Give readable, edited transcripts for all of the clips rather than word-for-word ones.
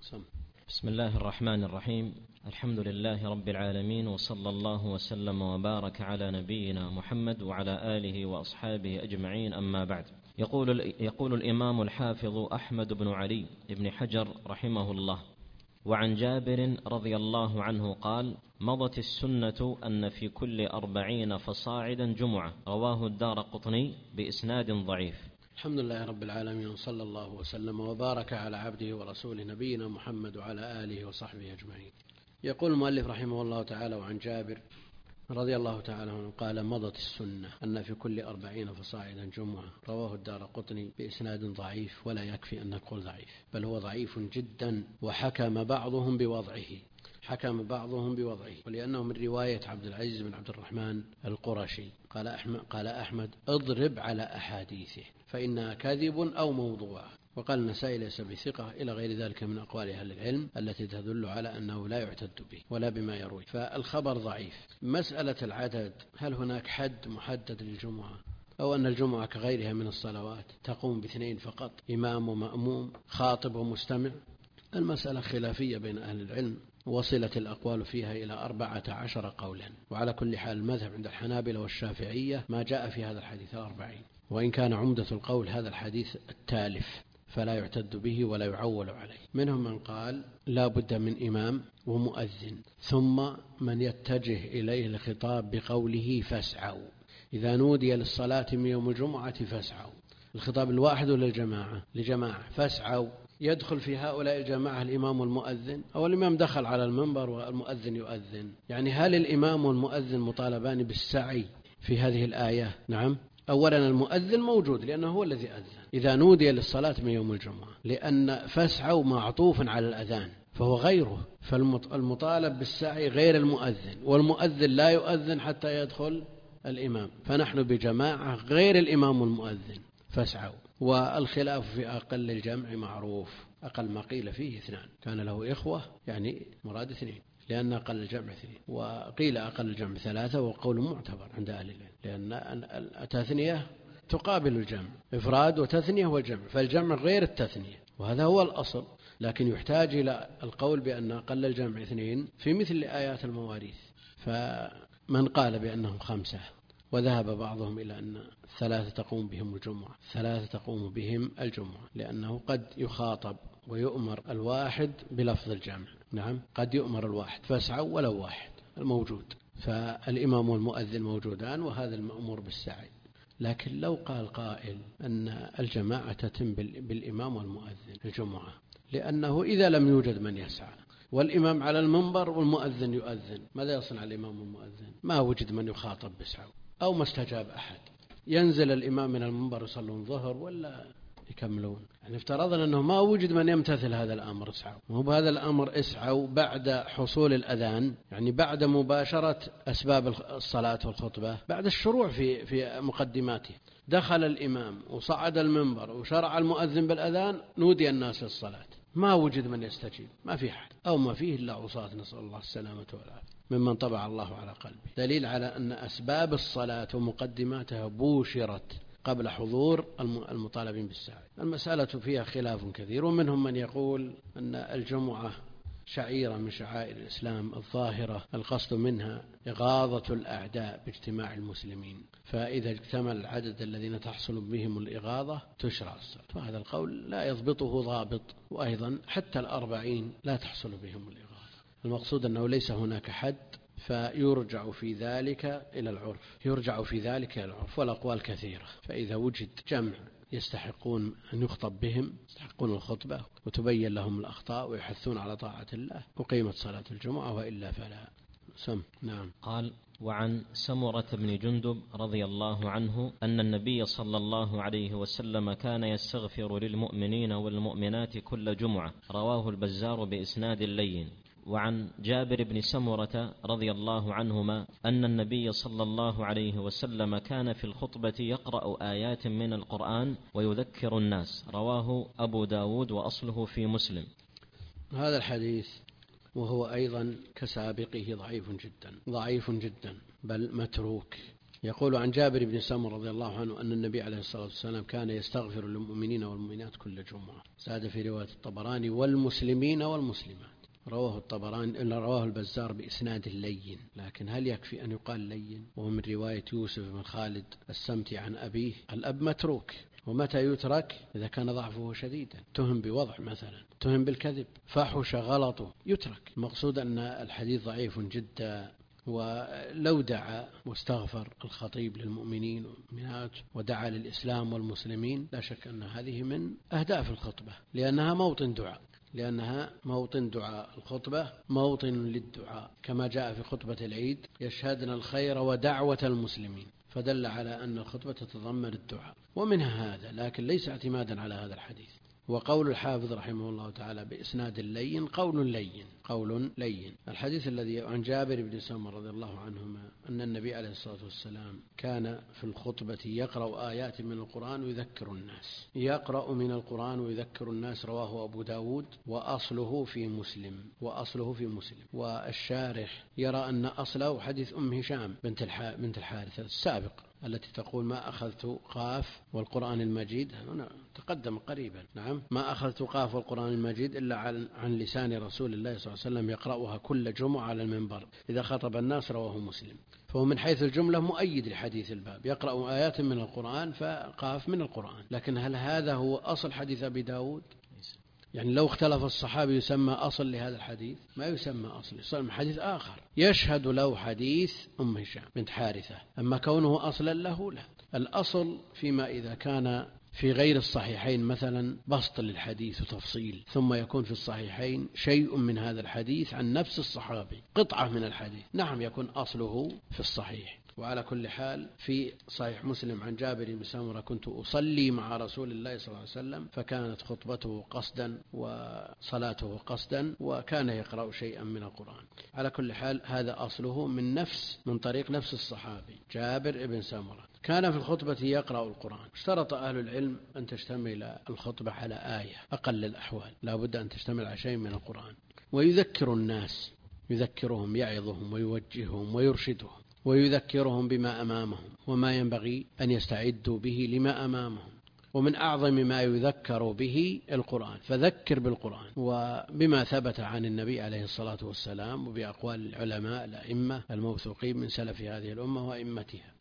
بسم الله الرحمن الرحيم. الحمد لله رب العالمين، وصلى الله وسلم وبارك على نبينا محمد وعلى آله وأصحابه أجمعين، أما بعد. يقول الإمام الحافظ أحمد بن علي بن حجر رحمه الله: وعن جابر رضي الله عنه قال: مضت السنة أن في كل 40 فصاعدا جمعة، رواه الدارقطني بإسناد ضعيف. الحمد لله رب العالمين، وصلى الله وسلم وبارك على عبده ورسوله نبينا محمد وعلى آله وصحبه أجمعين. يقول المؤلف رحمه الله تعالى: وعن جابر رضي الله تعالى عنه قال: مضت السنة أن في كل 40 فصاعدا جمعة، رواه الدارقطني بإسناد ضعيف، ولا يكفي أن نقول ضعيف، بل هو ضعيف جدا، وحكم بعضهم بوضعه ولأنه من رواية عبد العزيز بن عبد الرحمن القرشي. قال أحمد: اضرب على أحاديثه فإنها كذب أو موضوع. وقال النسائي: ليس بثقة، إلى غير ذلك من أقوال أهل العلم التي تدل على أنه لا يعتد به ولا بما يروي، فالخبر ضعيف. مسألة العدد، هل هناك حد محدد للجمعة، أو أن الجمعة كغيرها من الصلوات تقوم باثنين فقط، إمام ومأموم، خاطب ومستمع؟ المسألة خلافية بين أهل العلم، وصلت الأقوال فيها إلى 14 قولا، وعلى كل حال المذهب عند الحنابلة والشافعية ما جاء في هذا الحديث 40، وإن كان عمدة القول هذا الحديث التالف فلا يعتد به ولا يعول عليه. منهم من قال لا بد من إمام ومؤذن، ثم من يتجه إليه الخطاب بقوله فاسعوا، إذا نودي للصلاة من يوم الجمعة فاسعوا. الخطاب الواحد لجماعة فاسعوا، يدخل في هؤلاء الجماعة الإمام والمؤذن، أو الإمام دخل على المنبر والمؤذن يؤذن؟ يعني هل الإمام والمؤذن مطالبان بالسعي في هذه الآية؟ نعم. أولا المؤذن موجود لأنه هو الذي أذن إذا نودي للصلاة من يوم الجمعة، لأن فاسعوا معطوف على الأذان فهو غيره، فالمطالب بالسعي غير المؤذن، والمؤذن لا يؤذن حتى يدخل الإمام، فنحن بجماعة غير الإمام والمؤذن فاسعوا. والخلاف في أقل الجمع معروف، أقل ما قيل فيه 2، كان له إخوة يعني مراد 2، لأن أقل الجمع 2، وقيل أقل الجمع 3، وقول معتبر عند أهل العلم، لأن التثنية تقابل الجمع، إفراد وتثنية والجمع، فالجمع غير التثنية، وهذا هو الأصل، لكن يحتاج إلى القول بأن أقل الجمع 2 في مثل آيات المواريث. فمن قال بأنهم 5، وذهب بعضهم إلى أن 3 تقوم بهم الجمعة، لأنه قد يخاطب ويؤمر الواحد بلفظ الجمع. نعم، قد يؤمر الواحد فاسعوا ولو واحد الموجود، فالإمام والمؤذن موجودان، وهذا المأمور بالسعي. لكن لو قال قائل أن الجماعة تتم بالإمام والمؤذن الجمعة، لأنه إذا لم يوجد من يسعى والإمام على المنبر والمؤذن يؤذن، ماذا يصنع الإمام والمؤذن؟ ما وجد من يخاطب بسعوا، أو ما استجاب أحد، ينزل الإمام من المنبر يصلون ظهر ولا يكملون؟ يعني افترضنا أنه ما وجد من يمتثل هذا الأمر اسعوا، وهو بهذا الأمر اسعوا بعد حصول الأذان، يعني بعد مباشرة أسباب الصلاة والخطبة، بعد الشروع في مقدماته، دخل الإمام وصعد المنبر وشرع المؤذن بالأذان، نودي الناس للصلاة، ما وجد من يستجيب، ما في حد، أو ما فيه إلا عصاة، نسأل الله السلامة والعافية، ممن طبع الله على قلبه. دليل على أن أسباب الصلاة ومقدماتها بوشرت قبل حضور المطالبين بالسعي. المسألة فيها خلاف كثير، ومنهم من يقول أن الجمعة شعيرة من شعائر الإسلام الظاهرة، القصد منها إغاظة الأعداء باجتماع المسلمين، فإذا اجتمع العدد الذين تحصل بهم الإغاظة تشرع الصلاة، وهذا القول لا يضبطه ضابط، وأيضا حتى 40 لا تحصل بهم الإغاظة. المقصود أنه ليس هناك حد، فيرجع في ذلك إلى العرف، والأقوال كثيرة، فإذا وجد جمع يستحقون أن يخطب بهم، يستحقون الخطبة وتبين لهم الأخطاء ويحثون على طاعة الله، وقيمة صلاة الجمعة، وإلا فلا. نعم. قال: وعن سمرة بن جندب رضي الله عنه أن النبي صلى الله عليه وسلم كان يستغفر للمؤمنين والمؤمنات كل جمعة، رواه البزار بإسناد لين. وعن جابر بن سمرة رضي الله عنهما أن النبي صلى الله عليه وسلم كان في الخطبة يقرأ آيات من القرآن ويذكر الناس، رواه أبو داود وأصله في مسلم. هذا الحديث وهو أيضا كسابقه ضعيف جدا، بل متروك، يقول عن جابر بن سمرة رضي الله عنه أن النبي عليه الصلاة والسلام كان يستغفر للمؤمنين والمؤمنات كل جمعة. زاد في رواية الطبراني والمسلمين والمسلمات. رواه البزار بإسناد لين، لكن هل يكفي أن يقال لين؟ ومن رواية يوسف بن خالد السمتي عن أبيه. الأب متروك، ومتى يترك؟ إذا كان ضعفه شديدا، تهم بوضع مثلا، تهم بالكذب، فحش غلطه، يترك. المقصود أن الحديث ضعيف جدا. ولو دعا واستغفر الخطيب للمؤمنين والمؤمنات ودعا للإسلام والمسلمين، لا شك أن هذه من أهداف الخطبة، لأنها موطن دعاء. الخطبة موطن للدعاء، كما جاء في خطبة العيد: يشهدن الخير ودعوة المسلمين، فدل على أن الخطبة تتضمن الدعاء. ومنها هذا، لكن ليس اعتمادا على هذا الحديث. وقول الحافظ رحمه الله تعالى بإسناد لين قول لين. الحديث الذي عن جابر بن سمرة رضي الله عنهما أن النبي عليه الصلاة والسلام كان في الخطبة يقرأ آيات من القرآن ويذكر الناس، رواه أبو داود وأصله في مسلم. والشارح يرى أن أصله حديث أم هشام بنت الحارث السابق، التي تقول: ما أخذت قاف والقرآن المجيد، هنا تقدم قريبا، نعم، ما أخذت قاف والقرآن المجيد إلا عن لسان رسول الله صلى الله عليه وسلم يقرأها كل جمعة على المنبر إذا خطب الناس، رواه مسلم. فهو من حيث الجملة مؤيد لحديث الباب، يقرأ آيات من القرآن فقاف من القرآن. لكن هل هذا هو أصل حديث أبي داود؟ يعني لو اختلف الصحابي يسمى أصل لهذا الحديث؟ ما يسمى أصل، يسمى حديث آخر يشهد له حديث أم هشام بنت حارثة. أما كونه أصلا له، لا. الأصل فيما إذا كان في غير الصحيحين مثلا بسط للحديث وتفصيل، ثم يكون في الصحيحين شيء من هذا الحديث عن نفس الصحابي، قطعة من الحديث، نعم، يكون أصله في الصحيح. وعلى كل حال في صحيح مسلم عن جابر بن سمرة: كنت أصلي مع رسول الله صلى الله عليه وسلم فكانت خطبته قصدا وصلاته قصدا، وكان يقرأ شيئا من القرآن. على كل حال هذا أصله من طريق نفس الصحابي جابر بن سمرة. كان في الخطبة يقرأ القرآن. اشترط أهل العلم أن تشتمل الخطبة على آية، أقل الأحوال لا بد أن تشتمل على شيء من القرآن. ويذكر الناس، يذكرهم، يعظهم ويوجههم ويرشدهم، ويذكرهم بما أمامهم وما ينبغي أن يستعدوا به لما أمامهم. ومن أعظم ما يذكر به القرآن، فذكر بالقرآن وبما ثبت عن النبي عليه الصلاة والسلام وبأقوال العلماء الأئمة الموثوقين من سلف هذه الأمة وأئمتها.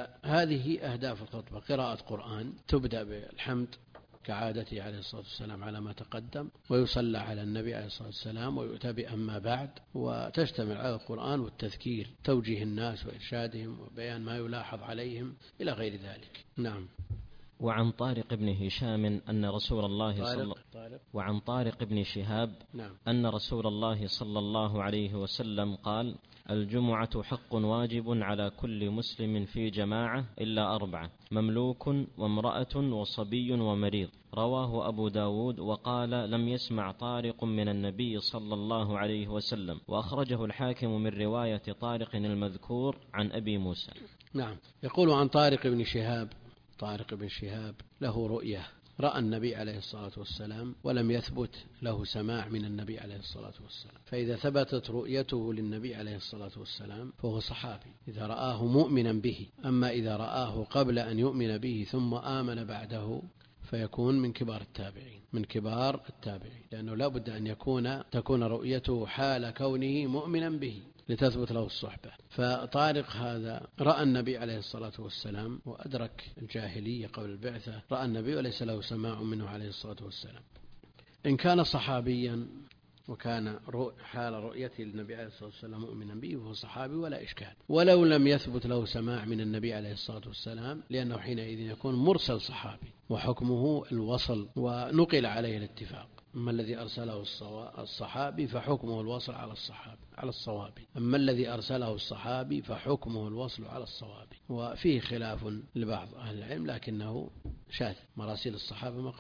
فهذه أهداف الخطبة: قراءة قرآن، تبدأ بالحمد كعادته عليه الصلاة والسلام على ما تقدم، ويصلى على النبي عليه الصلاة والسلام، ويؤتى بأما بعد، وتشتمل على القرآن والتذكير، توجيه الناس وإرشادهم وبيان ما يلاحظ عليهم إلى غير ذلك. نعم. وعن طارق بن هشام أن رسول الله وعن طارق بن شهاب أن رسول الله صلى الله عليه وسلم قال: الجمعة حق واجب على كل مسلم في جماعة إلا 4: مملوك وامرأة وصبي ومريض. رواه أبو داود، وقال: لم يسمع طارق من النبي صلى الله عليه وسلم. وأخرجه الحاكم من رواية طارق المذكور عن أبي موسى. نعم. يقول عن طارق بن شهاب له رؤية، رأى النبي عليه الصلاة والسلام، ولم يثبت له سماع من النبي عليه الصلاة والسلام. فإذا ثبتت رؤيته للنبي عليه الصلاة والسلام فهو صحابي إذا رآه مؤمنا به. أما إذا رآه قبل أن يؤمن به ثم آمن بعده فيكون من كبار التابعين، لأنه لا بد أن تكون رؤيته حال كونه مؤمنا به لتثبت له الصحبة. فطارق هذا رأى النبي عليه الصلاة والسلام وأدرك الجاهلية قبل البعثة، رأى النبي وليس له سماع منه عليه الصلاة والسلام. إن كان صحابيا وكان حال رؤيته للنبي عليه الصلاة والسلام مؤمنا به وهو صحابي ولا إشكال. ولو لم يثبت له سماع من النبي عليه الصلاة والسلام، لأنه حينئذ يكون مرسل صحابي وحكمه الوصل ونقل عليه الاتفاق. أما الذي أرسله الصحابي فحكمه الوصل على الصواب، أما الذي أرسله الصحابي فحكمه الوصل على الصواب. وفيه خلاف لبعض أهل العلم لكنه شاذ، مراسيل الصحابة مقبولة.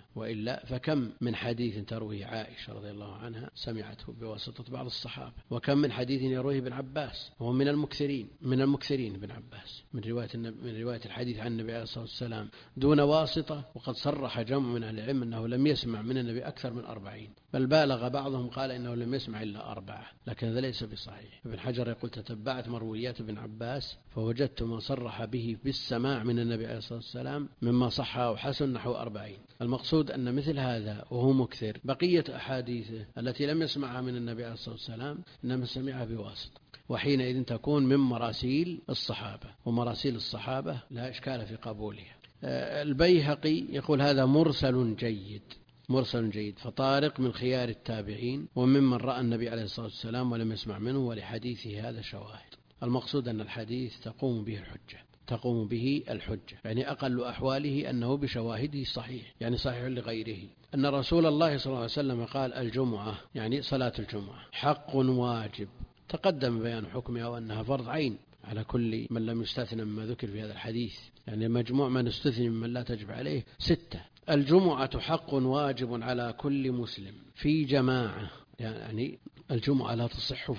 وإلا فكم من حديث ترويه عائشة رضي الله عنها سمعته بواسطة بعض الصحابة، وكم من حديث يرويه ابن عباس وهو من المكثرين ابن عباس من رواية الحديث عن النبي عليه الصلاة والسلام دون واسطة. وقد صرح جمع من أهل العلم أنه لم يسمع من النبي أكثر من 40، بل بالغ بعضهم قال إنه لم يسمع إلا 4، لكن هذا ليس بصحيح. ابن حجر يقول تتبعت مرويات ابن عباس فوجدت ما صرح به بالسماع من النبي عليه الصلاة والسلام مما صح وحسن نحو 40. المقصود أن مثل هذا وهو مكثر بقية أحاديثه التي لم يسمعها من النبي عليه الصلاة والسلام إنما سمعها بواسطة، وحينئذ تكون من مراسيل الصحابة، ومراسيل الصحابة لا إشكال في قبولها. البيهقي يقول هذا مرسل جيد، فطارق من خيار التابعين وممن رأى النبي عليه الصلاة والسلام ولم يسمع منه، ولحديثه هذا شواهد. المقصود أن الحديث تقوم به الحجة، يعني أقل أحواله أنه بشواهده صحيح، يعني صحيح لغيره. أن رسول الله صلى الله عليه وسلم قال الجمعة يعني صلاة الجمعة حق واجب، تقدم بيان حكمها وأنها فرض عين على كل من لم يستثنى مما ذكر في هذا الحديث، يعني مجموع من استثنى ممن لا تجب عليه 6. الجمعة حق واجب على كل مسلم في جماعة، يعني الجمعة لا تصح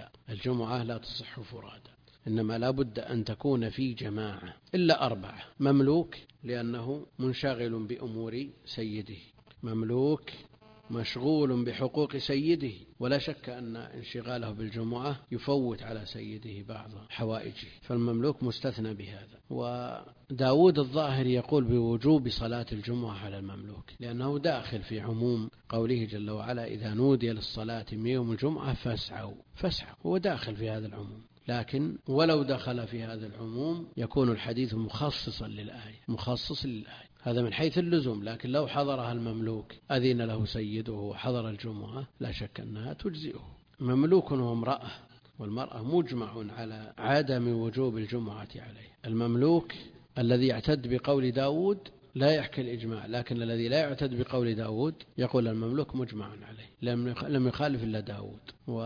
فرادا، إنما لا بد أن تكون في جماعة إلا 4. مملوك لأنه منشغل بأمور سيده، مملوك مشغول بحقوق سيده، ولا شك أن انشغاله بالجمعة يفوت على سيده بعض حوائجه، فالمملوك مستثنى بهذا. وداود الظاهر يقول بوجوب صلاة الجمعة على المملوك، لأنه داخل في عموم قوله جل وعلا إذا نودي للصلاة من يوم الجمعة فاسعوا، هو داخل في هذا العموم. لكن ولو دخل في هذا العموم يكون الحديث مخصص للآية، هذا من حيث اللزوم. لكن لو حضرها المملوك أذن له سيده وحضر الجمعة لا شك أنها تجزئه. مملوك وامرأة، والمرأة مجمع على عدم وجوب الجمعة عليه. المملوك الذي يعتد بقول داود لا يحكي الإجماع، لكن الذي لا يعتد بقول داود يقول المملوك مجمع عليه، لم يخالف إلا داود.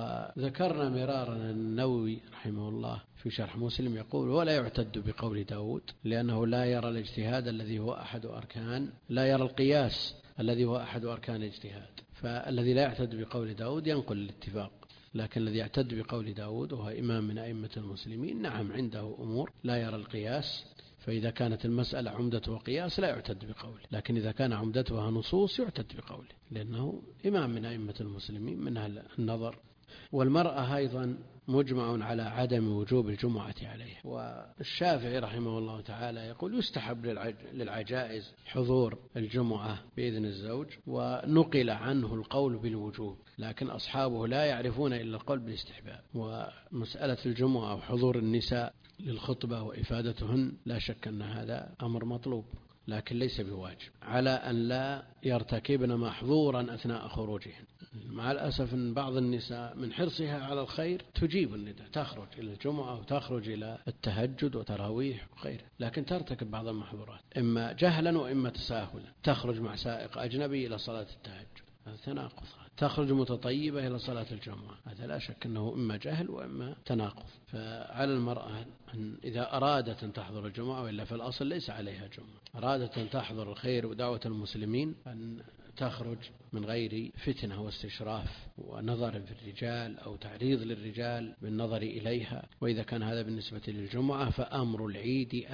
وذكرنا مرارا النووي رحمه الله في شرح مسلم يقول ولا يعتد بقول داود، لأنه لا يرى الاجتهاد الذي هو أحد أركان، لا يرى القياس الذي هو أحد أركان الاجتهاد، فالذي لا يعتد بقول داود ينقل الاتفاق. لكن الذي يعتد بقول داود وهو إمام من أئمة المسلمين نعم عنده أمور لا يرى القياس، فإذا كانت المسألة عمدتها قياس لا يعتد بقوله، لكن إذا كان عمدتها نصوص يعتد بقوله، لأنه إمام من أئمة المسلمين من أهل النظر. والمرأة أيضا مجمع على عدم وجوب الجمعة عليه. والشافعي رحمه الله تعالى يقول يستحب للعجائز حضور الجمعة بإذن الزوج، ونقل عنه القول بالوجوب، لكن أصحابه لا يعرفون إلا القول بالاستحباب. ومسألة الجمعة وحضور النساء للخطبة وإفادتهن لا شك أن هذا أمر مطلوب، لكن ليس بواجب، على أن لا يرتكبن محظورا أثناء خروجهن. مع الأسف أن بعض النساء من حرصها على الخير تجيب النداء، تخرج إلى الجمعة وتخرج إلى التهجد وتراويح وغيره، لكن ترتكب بعض المحظورات إما جهلا وإما تساهلا. تخرج مع سائق أجنبي إلى صلاة التهجد، هذا تناقض. تخرج متطيبة إلى صلاة الجمعة، هذا لا شك أنه إما جهل وإما تناقض. فعلى المرأة أن إذا أرادت أن تحضر الجمعة، وإلا في الأصل ليس عليها جمعة، أرادت أن تحضر الخير ودعوة المسلمين أن تخرج من غير فتنة واستشراف ونظر في الرجال أو تعريض للرجال بالنظر إليها. وإذا كان هذا بالنسبة للجمعة فأمر العيد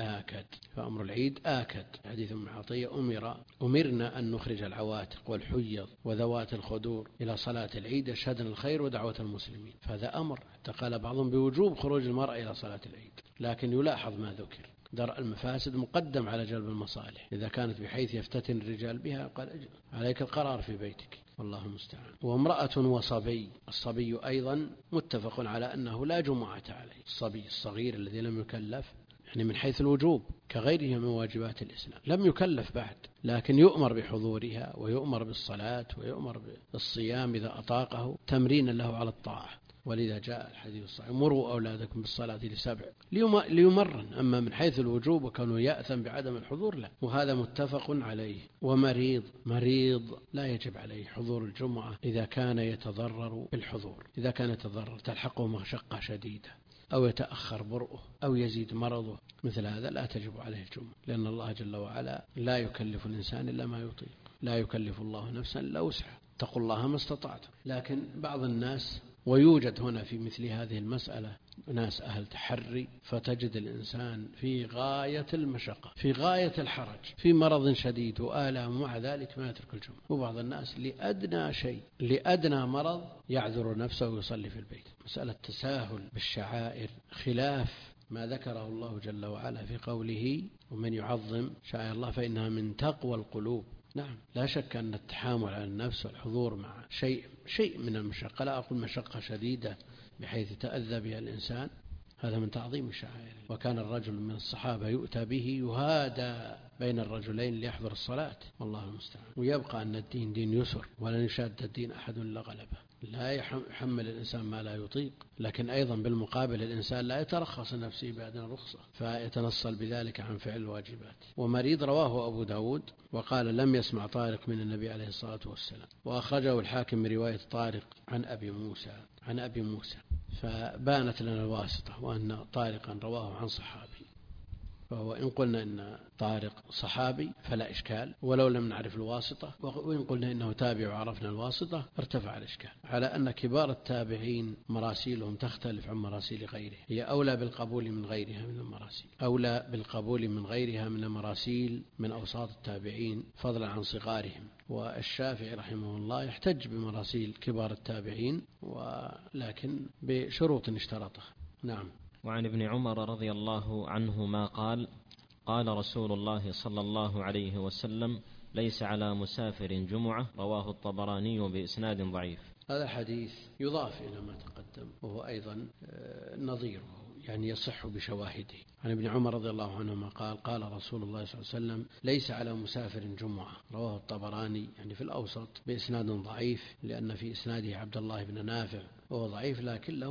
آكد. حديث ابن عطية أمرنا أن نخرج العواتق والحيض وذوات الخدور إلى صلاة العيد يشهدن الخير ودعوة المسلمين، فهذا أمر. قال بعضهم بوجوب خروج المرأة إلى صلاة العيد، لكن يلاحظ ما ذكر، درء المفاسد مقدم على جلب المصالح. إذا كانت بحيث يفتتن الرجال بها قال عليك القرار في بيتك، والله المستعان. وامرأة وصبي، الصبي أيضا متفق على أنه لا جمعة عليه، الصبي الصغير الذي لم يكلف، يعني من حيث الوجوب كغيره من واجبات الإسلام، لم يكلف بعد، لكن يؤمر بحضورها ويؤمر بالصلاة ويؤمر بالصيام إذا أطاقه تمرينا له على الطاعة. ولذا جاء الحديث الصحيح مروا أولادكم بالصلاة ل7 ليمرن. أما من حيث الوجوب وكانوا يأثم بعدم الحضور لا، وهذا متفق عليه. ومريض لا يجب عليه حضور الجمعة إذا كان يتضرر بالحضور، إذا كان يتضرر تلحقه مشقة شديدة أو يتأخر برؤه أو يزيد مرضه، مثل هذا لا تجب عليه الجمعة، لأن الله جل وعلا لا يكلف الإنسان إلا ما يطيق. لا يكلف الله نفسا إلا وسعها، اتقوا الله ما استطعتم. لكن بعض الناس، ويوجد هنا في مثل هذه المسألة ناس أهل تحري، فتجد الإنسان في غاية المشقة، في غاية الحرج، في مرض شديد وآلام، ومع ذلك ما يترك الجمعة. وبعض الناس لأدنى شيء، لأدنى مرض يعذر نفسه ويصلي في البيت. مسألة تساهل بالشعائر خلاف ما ذكره الله جل وعلا في قوله: ومن يعظم شعائر الله فإنها من تقوى القلوب. نعم، لا شك أن التحامل على النفس والحضور مع شيء من المشقة، لا أقول مشقة شديدة بحيث يتأذى بها الإنسان، هذا من تعظيم الشعائر. وكان الرجل من الصحابة يؤتى به يهادى بين الرجلين ليحضر الصلاة، والله المستعان. ويبقى أن الدين دين يسر، ولن يشاد الدين أحد إلا غلبه. لا يحمل الإنسان ما لا يطيق، لكن أيضا بالمقابل الإنسان لا يترخص نفسه بأدنى رخصة فيتنصل بذلك عن فعل الواجبات. ومريض رواه أبو داود وقال لم يسمع طارق من النبي عليه الصلاة والسلام، وأخرجه الحاكم من رواية طارق عن أبي موسى فبانت لنا الواسطة، وأن طارقا رواه عن صحابي، فهو إن قلنا إن طارق صحابي فلا إشكال ولو لم نعرف الواسطة، وإن قلنا إنه تابع وعرفنا الواسطة ارتفع الإشكال، على أن كبار التابعين مراسيلهم تختلف عن مراسيل غيره، هي أولى بالقبول من غيرها من المراسيل، أولى بالقبول من غيرها من المراسيل من أوساط التابعين فضلا عن صغارهم. والشافعي رحمه الله يحتج بمراسيل كبار التابعين، ولكن بشروط اشترطها. نعم. وعن ابن عمر رضي الله عنهما قال: قال رسول الله صلى الله عليه وسلم: ليس على مسافر جمعة، رواه الطبراني بإسناد ضعيف. هذا الحديث يضاف إلى ما تقدم، وهو أيضا نظيره، يعني يصح بشواهده. عن ابن عمر رضي الله عنهما قال: قال رسول الله صلى الله عليه وسلم: ليس على مسافر جمعة، رواه الطبراني يعني في الأوسط بإسناد ضعيف، لأن في إسناده عبد الله بن نافع، وهو ضعيف لكن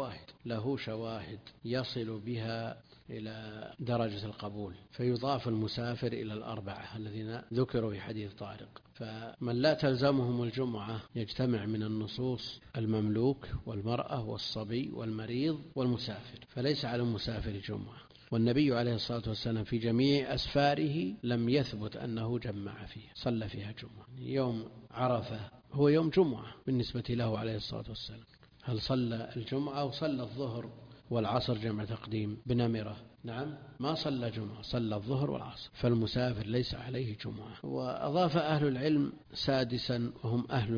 له شواهد يصل بها إلى درجة القبول، فيضاف المسافر إلى الأربعة الذين ذكروا في حديث طارق. فمن لا تلزمهم الجمعة يجتمع من النصوص المملوك والمرأة والصبي والمريض والمسافر، فليس على المسافر جمعة. والنبي عليه الصلاة والسلام في جميع أسفاره لم يثبت أنه جمع فيها، صلى فيها جمعة. يوم عرفة هو يوم جمعة بالنسبة له عليه الصلاة والسلام، هل صلى الجمعة أو صلى الظهر والعصر جمع تقديم بنمرة؟ نعم، ما صلى جمعة، صلى الظهر والعصر، فالمسافر ليس عليه جمعة. وأضاف أهل العلم سادسا وهم أهل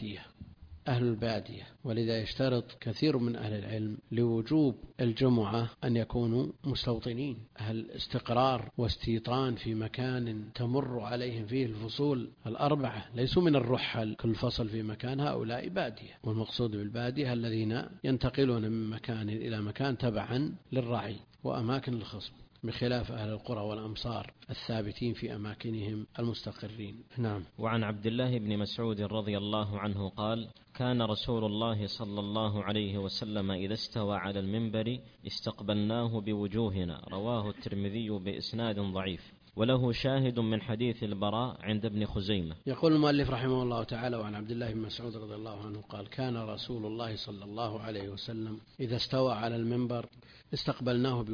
البادية، ولذا يشترط كثير من أهل العلم لوجوب الجمعة أن يكونوا مستوطنين، أهل استقرار واستيطان في مكان تمر عليهم فيه الفصول الأربعة، ليسوا من الرحل كل فصل في مكان، هؤلاء بادية، والمقصود بالبادية الذين ينتقلون من مكان إلى مكان تبعا للرعي وأماكن الخصب، بخلاف أهل القرى والأمصار الثابتين في أماكنهم المستقرين. نعم. وعن عبد الله بن مسعود رضي الله عنه قال: كان رسول الله صلى الله عليه وسلم إذا استوى على المنبر استقبلناه بوجوهنا، رواه الترمذي بإسناد ضعيف، وله شاهد من حديث البراء عند ابن خزيمة. يقول المؤلف رحمه الله تعالى: وعن عبد الله بن مسعود رضي الله عنه قال: كان رسول الله صلى الله عليه وسلم إذا استوى على المنبر استقبلناه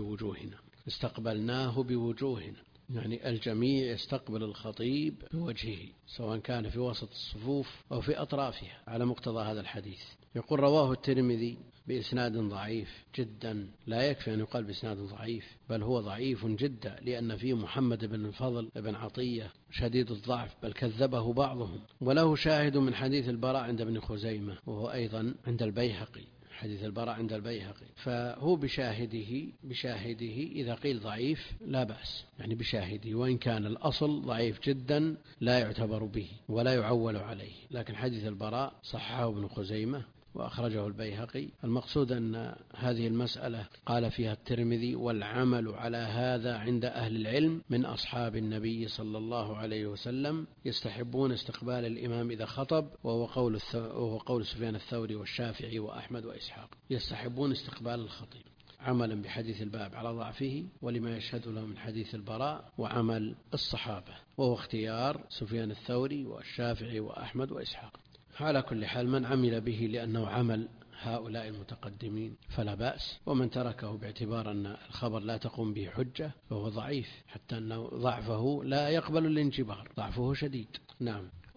بوجوهنا، يعني الجميع يستقبل الخطيب بوجهه، سواء كان في وسط الصفوف أو في أطرافها، على مقتضى هذا الحديث. يقول رواه الترمذي بإسناد ضعيف جدا، لا يكفي أن يقال بإسناد ضعيف، بل هو ضعيف جدا، لأن فيه محمد بن الفضل بن عطية شديد الضعف، بل كذبه بعضهم. وله شاهد من حديث البراء عند ابن خزيمة، وهو أيضا عند البيهقي، حديث البراء عند البيهقي، فهو بشاهده إذا قيل ضعيف لا بأس، يعني بشاهده، وإن كان الأصل ضعيف جدا لا يعتبر به ولا يعول عليه، لكن حديث البراء صححه ابن خزيمة وأخرجه البيهقي. المقصود أن هذه المسألة قال فيها الترمذي: والعمل على هذا عند أهل العلم من أصحاب النبي صلى الله عليه وسلم، يستحبون استقبال الإمام إذا خطب، وهو قول سفيان الثوري والشافعي وأحمد وإسحاق، يستحبون استقبال الخطيب، عملا بحديث الباب على ضعفه ولما يشهد له من حديث البراء وعمل الصحابة، وهو اختيار سفيان الثوري والشافعي وأحمد وإسحاق. على كل حال من عمل به لأنه عمل هؤلاء المتقدمين فلا بأس، ومن تركه باعتبار أن الخبر لا تقوم به حجة فهو ضعيف، حتى أنه ضعفه لا يقبل الانجبار، ضعفه شديد. نعم.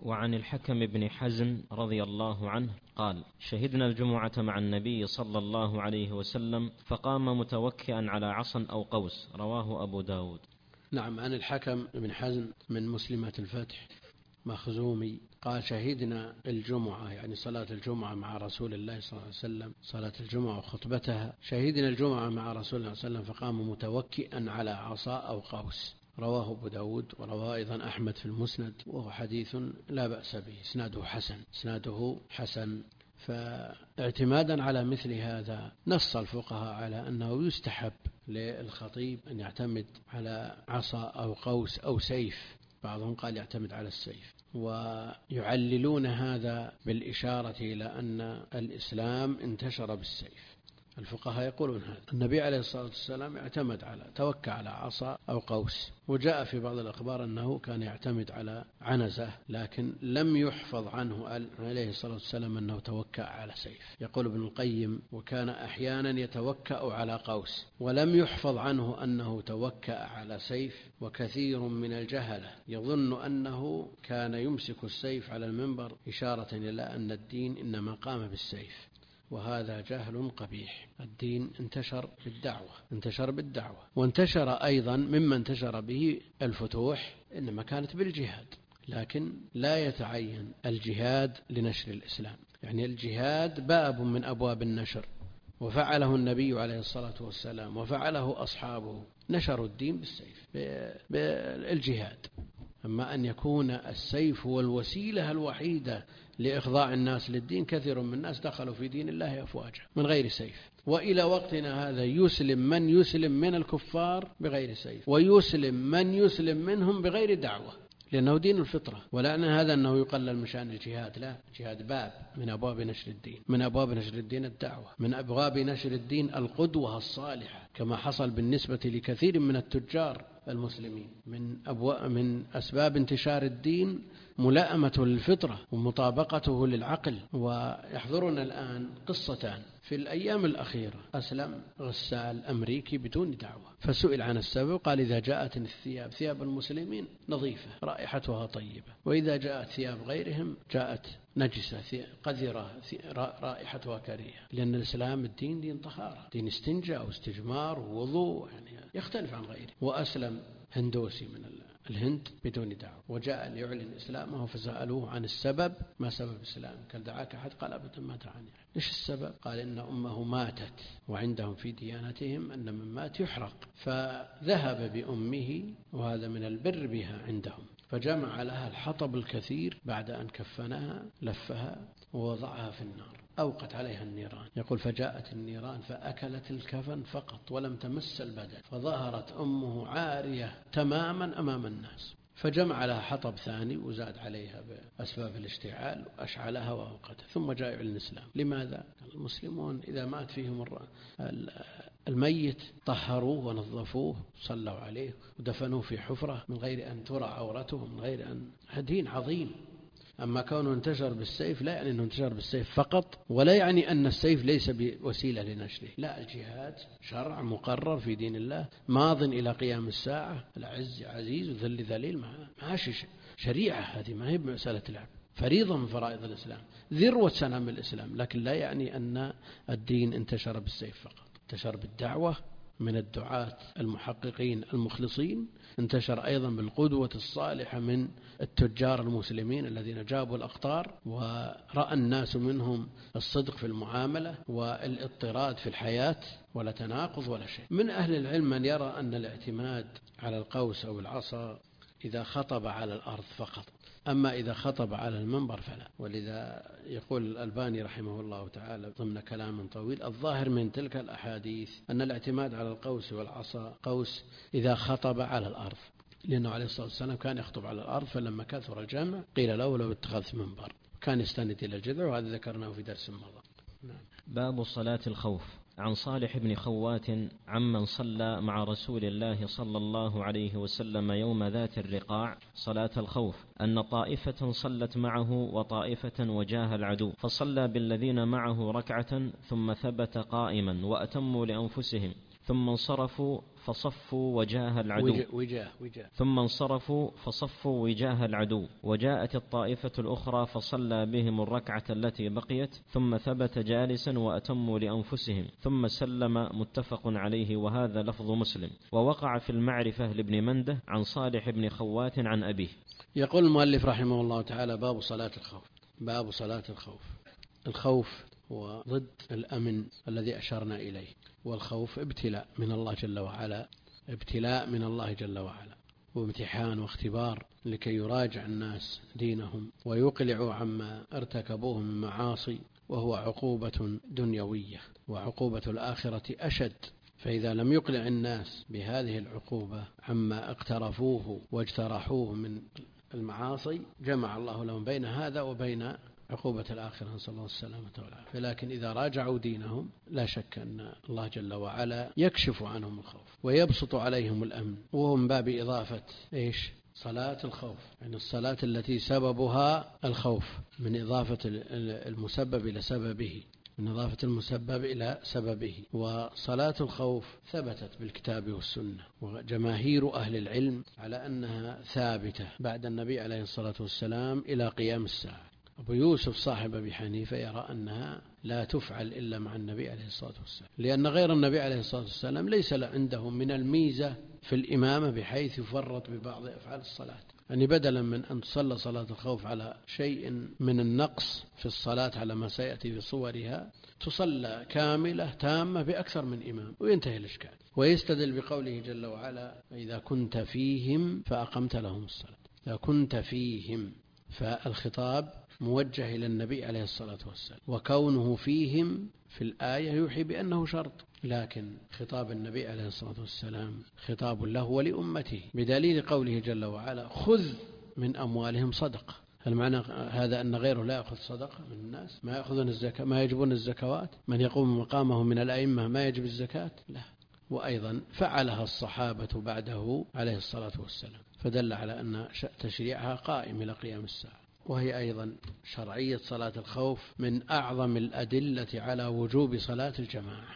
وعن الحكم بن حزم رضي الله عنه قال: شهدنا الجمعة مع النبي صلى الله عليه وسلم فقام متوكئا على عصا أو قوس. رواه أبو داود. نعم. عن الحكم بن حزم من مسلمات الفتح مخزومي قال: شهدنا الجمعة، يعني صلاة الجمعة مع رسول الله صلى الله عليه وسلم، صلاة الجمعة وخطبتها. شهدنا الجمعة مع رسول الله صلى الله عليه وسلم فقام متوكئا على عصا أو قوس. رواه أبو داود ورواه أيضا أحمد في المسند، وهو حديث لا بأس به، اسناده حسن. فاعتمادا على مثل هذا نص الفقهاء على أنه يستحب للخطيب أن يعتمد على عصا أو قوس أو سيف. بعضهم قال يعتمد على السيف، ويعللون هذا بالإشارة إلى أن الإسلام انتشر بالسيف. الفقهاء يقولون هذا. النبي عليه الصلاة والسلام اعتمد توكى على عصا أو قوس، وجاء في بعض الأخبار أنه كان يعتمد على عنزة، لكن لم يحفظ عنه عليه الصلاة والسلام أنه توكى على سيف. يقول ابن القيم: وكان أحيانا يتوكأ على قوس، ولم يحفظ عنه أنه توكأ على سيف. وكثير من الجهلة يظن أنه كان يمسك السيف على المنبر إشارة إلى أن الدين إنما قام بالسيف، وهذا جهل قبيح. الدين انتشر بالدعوة، وانتشر أيضا مما انتشر به الفتوح إنما كانت بالجهاد، لكن لا يتعين الجهاد لنشر الإسلام. يعني الجهاد باب من أبواب النشر، وفعله النبي عليه الصلاة والسلام وفعله أصحابه، نشروا الدين بالسيف بالجهاد. أما أن يكون السيف هو الوسيلة الوحيدة لإخضاع الناس للدين، كثير من الناس دخلوا في دين الله أفواجا من غير سيف. وإلى وقتنا هذا يسلم من يسلم من الكفار بغير سيف، ويسلم من يسلم منهم بغير دعوة، لأنه دين الفطرة. ولا أن هذا أنه يقلل من شأن الجهاد، لا، الجهاد باب من أبواب نشر الدين، من أبواب نشر الدين الدعوة، من أبواب نشر الدين القدوة الصالحة، كما حصل بالنسبة لكثير من التجار المسلمين. من أسباب انتشار الدين ملائمة للفطرة ومطابقته للعقل. ويحضرنا الآن قصتان في الأيام الأخيرة. أسلم غسال أمريكي بدون دعوة، فسئل عن السبب، قال: إذا جاءت ثياب المسلمين نظيفة رائحتها طيبة، وإذا جاءت ثياب غيرهم جاءت نجسة قذرة رائحتها كريهة، لأن الإسلام الدين دين طهارة، دين استنجاء واستجمار ووضوء، يعني يختلف عن غيره. وأسلم هندوسي من الهند بدون دعوة، وجاء ليعلن إسلامه، فسألوه عن السبب، ما سبب إسلام؟ قال: دعاك أحد؟ قال: أبدا ما دعاني. إيش السبب؟ قال: إن أمه ماتت، وعندهم في ديانتهم أن من مات يحرق، فذهب بأمه، وهذا من البر بها عندهم، فجمع لها الحطب الكثير، بعد أن كفنها لفها ووضعها في النار، أوقت عليها النيران. يقول: فجاءت النيران فأكلت الكفن فقط ولم تمس البدن، فظهرت أمه عارية تماما أمام الناس، فجمع لها حطب ثاني وزاد عليها بأسباب الاشتعال وأشعلها وأوقتها، ثم جاء إلى الإسلام. لماذا؟ المسلمون إذا مات فيهم الميت طهروه ونظفوه، صلوا عليه ودفنوه في حفرة من غير أن ترى عورته، من غير أن دين عظيم. أما كونه انتشر بالسيف لا يعني أنه انتشر بالسيف فقط، ولا يعني أن السيف ليس بوسيلة لنشره، لا، الجهاد شرع مقرر في دين الله ماض إلى قيام الساعة، العز عزيز وذل ذليل، ماشي شريعة، هذه ما هي مسألة لعب، فريضة من فرائض الإسلام، ذروة سنام الإسلام. لكن لا يعني أن الدين انتشر بالسيف فقط، انتشر بالدعوة من الدعاة المحققين المخلصين، انتشر أيضا بالقدوة الصالحة من التجار المسلمين الذين جابوا الأقطار، ورأى الناس منهم الصدق في المعاملة والاضطراد في الحياة، ولا تناقض ولا شيء. من أهل العلم من يرى أن الاعتماد على القوس أو العصا إذا خطب على الأرض فقط، أما إذا خطب على المنبر فلا. ولذا يقول الألباني رحمه الله تعالى ضمن كلام طويل: الظاهر من تلك الأحاديث أن الاعتماد على القوس والعصا قوس إذا خطب على الأرض، لأنه عليه الصلاة والسلام كان يخطب على الأرض، فلما كثر الجمع قيل له: لو اتخذت منبر، كان يستند إلى الجذع، وهذا ذكرناه في درس مضى. باب صلاة الخوف. عن صالح بن خوات عمن صلى مع رسول الله صلى الله عليه وسلم يوم ذات الرقاع صلاة الخوف أن طائفة صلت معه وطائفة وجاه العدو، فصلى بالذين معه ركعة ثم ثبت قائما وأتموا لأنفسهم، ثم انصرفوا فصفوا وجاه العدو ثم انصرفوا فصفوا وجاه العدو، وجاءت الطائفة الأخرى فصلى بهم الركعة التي بقيت، ثم ثبت جالسا وأتموا لأنفسهم ثم سلم، متفق عليه، وهذا لفظ مسلم. ووقع في المعرفة لابن منده عن صالح بن خوات عن أبيه. يقول المؤلف رحمه الله تعالى: باب صلاة الخوف. باب صلاة الخوف. الخوف هو ضد الأمن الذي أشرنا إليه، والخوف ابتلاء من الله جل وعلا، ابتلاء من الله جل وعلا، وامتحان واختبار لكي يراجع الناس دينهم ويقلعوا عما ارتكبوه من معاصي، وهو عقوبة دنيوية، وعقوبة الآخرة أشد. فإذا لم يقلع الناس بهذه العقوبة عما اقترفوه واجترحوه من المعاصي، جمع الله لهم بين هذا وبين عقوبة الآخرة، نسأل الله السلامة والعافية. لكن إذا راجعوا دينهم لا شك أن الله جل وعلا يكشف عنهم الخوف ويبسط عليهم الأمن، وهو من باب إضافة صلاة الخوف، يعني الصلاة التي سببها الخوف، من إضافة المسبب إلى سببه، من إضافة المسبب إلى سببه. وصلاة الخوف ثبتت بالكتاب والسنة، وجماهير أهل العلم على أنها ثابتة بعد النبي عليه الصلاة والسلام إلى قيام الساعة. أبو يوسف صاحب أبي حنيفة يرى أنها لا تفعل إلا مع النبي عليه الصلاة والسلام، لأن غير النبي عليه الصلاة والسلام ليس عنده من الميزة في الإمامة بحيث يفرط ببعض أفعال الصلاة. يعني بدلا من أن تصلى صلاة الخوف على شيء من النقص في الصلاة على ما سيأتي في صورها، تصلى كاملة تامة بأكثر من إمام وينتهي الإشكال. ويستدل بقوله جل وعلا: إذا كنت فيهم فأقمت لهم الصلاة. إذا كنت فيهم، فالخطاب موجه إلى النبي عليه الصلاة والسلام، وكونه فيهم في الآية يوحي بأنه شرط، لكن خطاب النبي عليه الصلاة والسلام خطاب له ولأمته، بدليل قوله جل وعلا: خذ من أموالهم صدقة. هل معنى هذا أن غيره لا يأخذ صدقة من الناس؟ ما يأخذون الزكاة، ما يجبون الزكوات؟ من يقوم مقامه من الأئمة ما يجب الزكاة؟ لا. وأيضا فعلها الصحابة بعده عليه الصلاة والسلام، فدل على أن تشريعها قائم إلى قيام الساعة. وهي أيضا شرعية صلاة الخوف من أعظم الأدلة على وجوب صلاة الجماعة،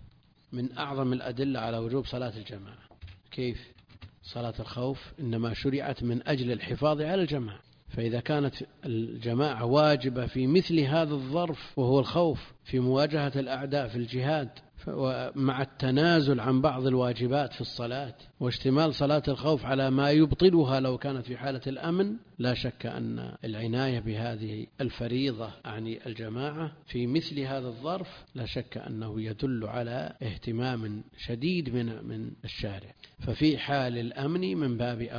من أعظم الأدلة على وجوب صلاة الجماعة. كيف؟ صلاة الخوف إنما شرعت من أجل الحفاظ على الجماعة، فإذا كانت الجماعة واجبة في مثل هذا الظرف وهو الخوف في مواجهة الأعداء في الجهاد، ومع التنازل عن بعض الواجبات في الصلاة واشتمال صلاة الخوف على ما يبطلها لو كانت في حالة الأمن، لا شك أن العناية بهذه الفريضة يعني الجماعة في مثل هذا الظرف لا شك أنه يدل على اهتمام شديد من الشارع، ففي حال الأمن من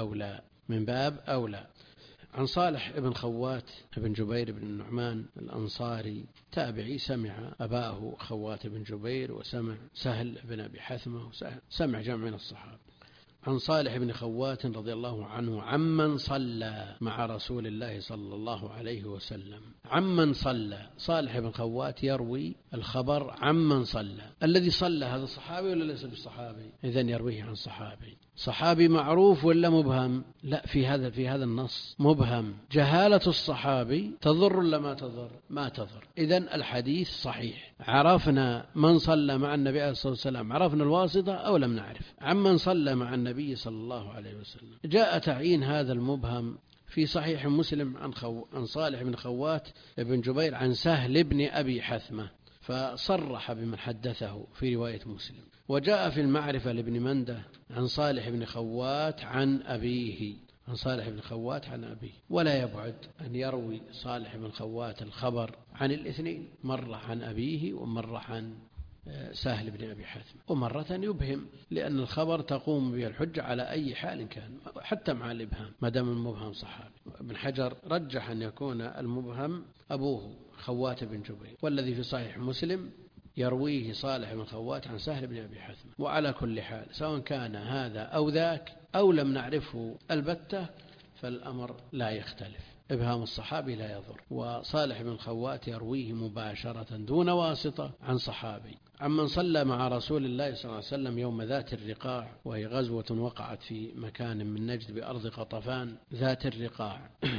باب أولى. عن صالح بن خوات بن جبير بن النعمان الأنصاري تابعي، سمع أباه خوات بن جبير، وسمع سهل بن أبي حثمة، سمع جمع من الصحابة. عن صالح بن خوات رضي الله عنه عمن صلى مع رسول الله صلى الله عليه وسلم. عمن صلى، صالح بن خوات يروي الخبر عمن صلى. الذي صلى هذا صحابي ولا ليس بالصحابي؟ إذن يرويه عن صحابي معروف ولا مبهم؟ لا، في هذا النص مبهم. جهالة الصحابي تضر ولا ما تضر؟ ما تضر. إذن الحديث صحيح. عرفنا من صلى مع النبي عليه الصلاة والسلام، عرفنا الواسطة أو لم نعرف؟ عمن صلى مع النبي صلى الله عليه وسلم. جاء تعيين هذا المبهم في صحيح مسلم عن صالح بن خوات بن جبير عن سهل بن أبي حثمة، فصرح بمن حدثه في رواية مسلم. وجاء في المعرفة لابن منده عن صالح بن خوات عن أبيه، عن صالح بن خوات عن أبيه. ولا يبعد أن يروي صالح بن خوات الخبر عن الاثنين، مرة عن أبيه ومرة عن سهل بن أبي حثمة، ومرة يبهم، لأن الخبر تقوم به الحجة على أي حال كان، حتى مع الإبهام ما دام المبهم صحابي. ابن حجر رجح أن يكون المبهم أبوه خوات بن جبير، والذي في صحيح مسلم يرويه صالح بن خوات عن سهل بن أبي حثمة. وعلى كل حال سواء كان هذا أو ذاك أو لم نعرفه البتة فالأمر لا يختلف، إبهام الصحابي لا يضر. وصالح بن خوات يرويه مباشرة دون واسطة عن صحابي عمن صلى مع رسول الله صلى الله عليه وسلم يوم ذات الرقاع، وهي غزوة وقعت في مكان من نجد بأرض قطفان ذات الرقاع.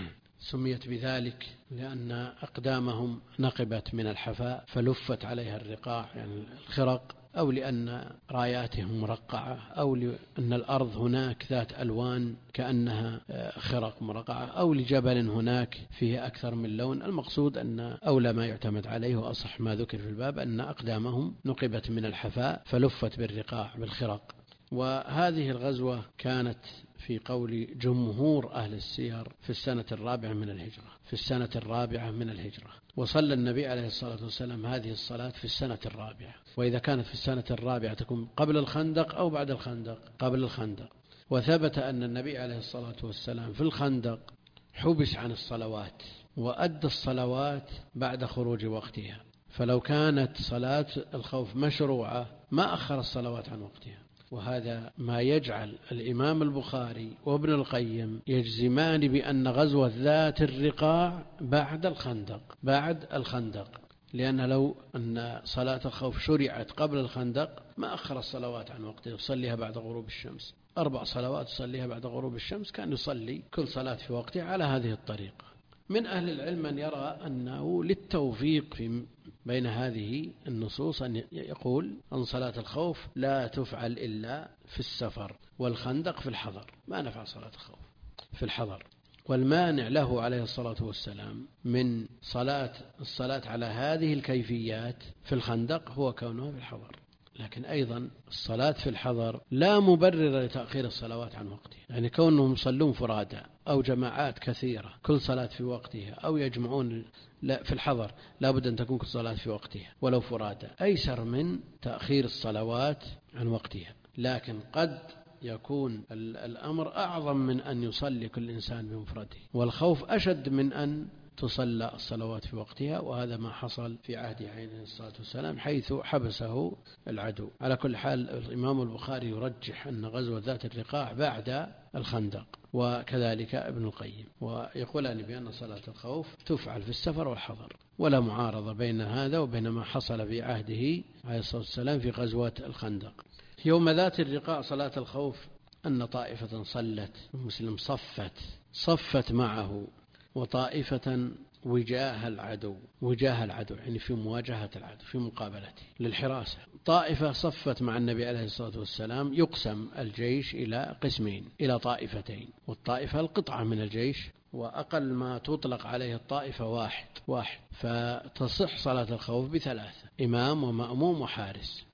سميت بذلك لأن أقدامهم نقبت من الحفاء فلفت عليها الرقاع يعني الخرق، أو لأن راياتهم مرقعة، أو لأن الأرض هناك ذات ألوان كأنها خرق مرقعة، أو لجبل هناك فيه أكثر من لون. المقصود أن أولى ما يعتمد عليه وأصح ما ذكر في الباب أن أقدامهم نقبت من الحفاء فلفت بالرقاع بالخرق. وهذه الغزوة كانت في قول جمهور أهل السير في السنة الرابعة من الهجرة، وصلى النبي عليه الصلاة والسلام هذه الصلاة في السنة الرابعة. وإذا كانت في السنة الرابعة تكون قبل الخندق أو بعد الخندق؟ قبل الخندق. وثبت أن النبي عليه الصلاة والسلام في الخندق حبس عن الصلوات وأدى الصلوات بعد خروج وقتها، فلو كانت صلاة الخوف مشروعة ما أخر الصلوات عن وقتها. وهذا ما يجعل الإمام البخاري وابن القيم يجزمان بأن غزوة ذات الرقاع بعد الخندق، لأن لو أن صلاة الخوف شرعت قبل الخندق ما أخر الصلوات عن وقتها، يصليها بعد غروب الشمس 4 صلوات يصليها بعد غروب الشمس، كان يصلي كل صلاة في وقتها على هذه الطريقة. من أهل العلم من يرى أنه للتوفيق بين هذه النصوص أن يقول أن صلاة الخوف لا تفعل إلا في السفر، والخندق في الحضر، ما نفع صلاة الخوف في الحضر. والمانع له عليه الصلاة والسلام من الصلاة على هذه الكيفيات في الخندق هو كونه في الحضر. لكن أيضا الصلاة في الحضر لا مبرر لتأخير الصلوات عن وقتها، يعني كونهم يصلون فرادى أو جماعات كثيرة كل صلاة في وقتها، أو يجمعون في الحضر لا بد أن تكون كل صلاة في وقتها ولو فرادى، أيسر من تأخير الصلوات عن وقتها. لكن قد يكون الأمر أعظم من أن يصلي كل إنسان بمفرده، والخوف أشد من أن تصلى الصلوات في وقتها، وهذا ما حصل في عهد عليه الصلاة والسلام حيث حبسه العدو. على كل حال الإمام البخاري يرجح أن غزوة ذات الرقاع بعد الخندق، وكذلك ابن القيم، ويقولان بأن صلاة الخوف تفعل في السفر والحضر، ولا معارضة بين هذا وبين ما حصل في عهده عليه الصلاة والسلام في غزوة الخندق. يوم ذات الرقاع صلاة الخوف أن طائفة صلت المسلم صفت معه، وطائفة وجاه العدو يعني في مواجهة العدو في مقابلته للحراسة. طائفة صفت مع النبي عليه الصلاة والسلام، يقسم الجيش إلى قسمين، إلى طائفتين، والطائفة القطعة من الجيش، وأقل ما تطلق عليه الطائفة واحد، فتصح صلاة الخوف ب3: إمام ومأموم وحارس.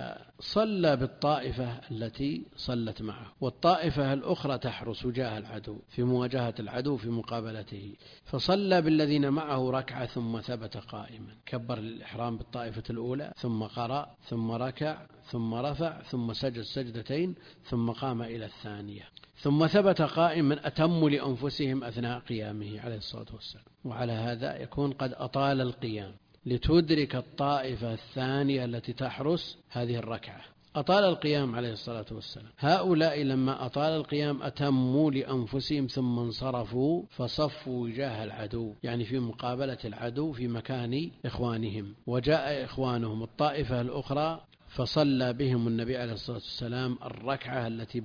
فصلى بالطائفة التي صلت معه، والطائفة الأخرى تحرس وجاه العدو في مواجهة العدو في مقابلته، فصلى بالذين معه ركعة ثم ثبت قائما، كبر الإحرام بالطائفة الأولى ثم قرأ ثم ركع ثم رفع ثم سجد سجدتين ثم قام إلى الثانية، ثم ثبت قائما أتموا لأنفسهم أثناء قيامه عليه الصلاة والسلام. وعلى هذا يكون قد أطال القيام لتدرك الطائفة الثانية التي تحرس هذه الركعة، أطال القيام عليه الصلاة والسلام. هؤلاء لما أطال القيام أتموا لأنفسهم ثم انصرفوا فصفوا وجاه العدو، يعني في مقابلة العدو في مكان إخوانهم، وجاء إخوانهم الطائفة الأخرى فصلى بهم النبي عليه الصلاة والسلام الركعة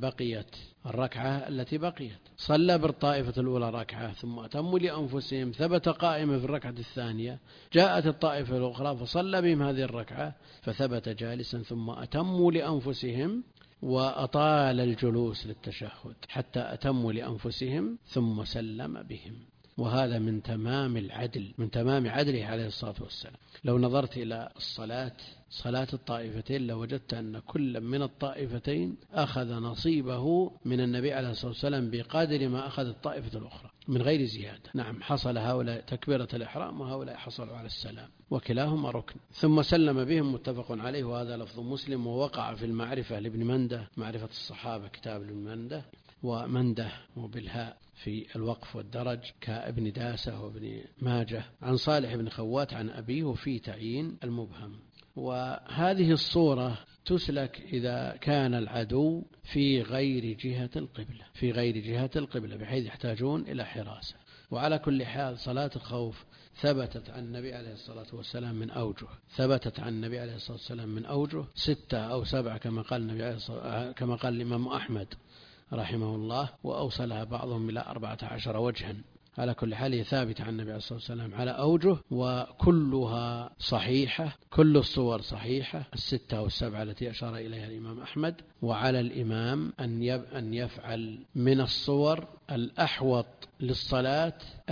التي بقيت، صلى بالطائفة الأولى ركعة ثم أتموا لأنفسهم، ثبت قائما في الركعة الثانية، جاءت الطائفة الأخرى فصلى بهم هذه الركعة فثبت جالسا ثم أتموا لأنفسهم، وأطال الجلوس للتشهد حتى أتموا لأنفسهم ثم سلم بهم. وهذا من تمام عدله عليه الصلاة والسلام. لو نظرت إلى صلاة الطائفتين لوجدت أن كل من الطائفتين أخذ نصيبه من النبي عليه الصلاة والسلام بقدر ما أخذ الطائفة الأخرى من غير زيادة. نعم، حصل هؤلاء تكبيرة الإحرام وهؤلاء حصلوا على السلام، وكلاهما ركن. ثم سلم بهم، متفق عليه، وهذا لفظ مسلم. ووقع في المعرفة لابن منده، معرفة الصحابة، كتاب ابن منده، ومنده وبالهاء في الوقف والدرج كابن داسة وابن ماجه، عن صالح بن خوات عن أبيه، وفي تعيين المبهم. وهذه الصورة تسلك إذا كان العدو في غير جهة القبلة بحيث يحتاجون إلى حراسة. وعلى كل حال صلاة الخوف ثبتت عن النبي عليه الصلاة والسلام من أوجه 6 أو 7 كما قال الإمام أحمد رحمه الله، وأوصلها بعضهم إلى 14 وجها على كل حال هي ثابتة عن النبي عليه الصلاة والسلام على أوجه وكلها صحيحة، كل الصور صحيحة 6 أو 7 التي أشار إليها الإمام أحمد. وعلى الإمام أن يفعل من الصور الأحوط للصلاة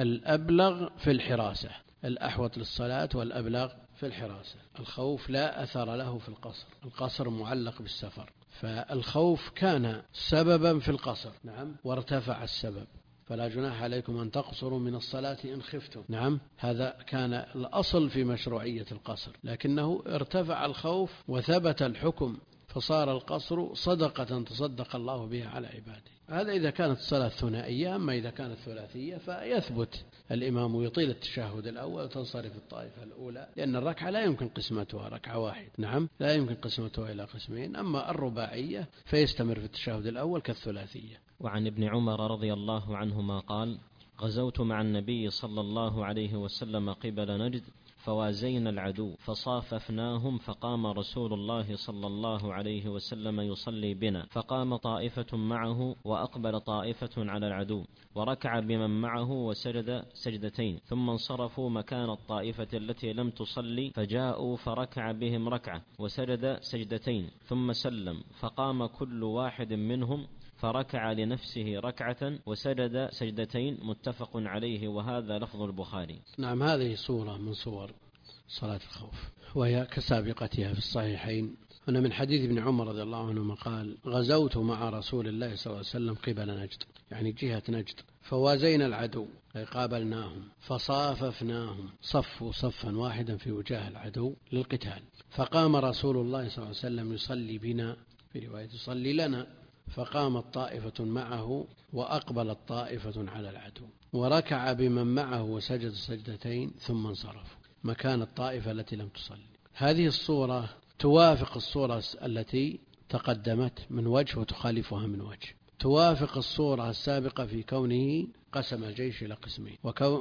الأبلغ في الحراسة، الأحوط للصلاة والأبلغ في الحراسة. الخوف لا أثر له في القصر، القصر معلق بالسفر، فالخوف كان سببا في القصر، نعم، وارتفع السبب، فلا جناح عليكم أن تقصروا من الصلاة إن خفتم، نعم، هذا كان الأصل في مشروعية القصر، لكنه ارتفع الخوف وثبت الحكم، فصار القصر صدقة تصدق الله بها على عباده. هذا إذا كانت الصلاة ثنائية. أما إذا كانت ثلاثية فيثبت الإمام يطيل التشهد الأول وتنصرف الطائفة الأولى، لأن الركعة لا يمكن قسمتها ركعة واحد، نعم، لا يمكن قسمتها إلى قسمين. أما الرباعية فيستمر في التشهد الأول كالثلاثية. وعن ابن عمر رضي الله عنهما قال: غزوت مع النبي صلى الله عليه وسلم قبل نجد فوازينا العدو فصاففناهم، فقام رسول الله صلى الله عليه وسلم يصلي بنا، فقام طائفة معه وأقبل طائفة على العدو، وركع بمن معه وسجد سجدتين، ثم انصرفوا مكان الطائفة التي لم تصلي، فجاءوا فركع بهم ركعة وسجد سجدتين ثم سلم، فقام كل واحد منهم فركع لنفسه ركعة وسجد سجدتين، متفق عليه، وهذا لفظ البخاري. نعم، هذه صورة من صور صلاة الخوف، وهي كسابقتها في الصحيحين. هنا من حديث ابن عمر رضي الله عنهما قال: غزوت مع رسول الله صلى الله عليه وسلم قبل نجد، يعني جهة نجد، فوازينا العدو أي قابلناهم، فصاففناهم صفوا صفا واحدا في وجاه العدو للقتال، فقام رسول الله صلى الله عليه وسلم يصلي بنا، في رواية يصلي لنا، فقامت طائفة معه وأقبلت طائفة على العدو، وركع بمن معه وسجد سجدتين ثم انصرفوا مكان الطائفة التي لم تصلي. هذه الصورة توافق الصورة التي تقدمت من وجه وتخالفها من وجه. توافق الصورة السابقة في كونه قسم الجيش إلى قسمين،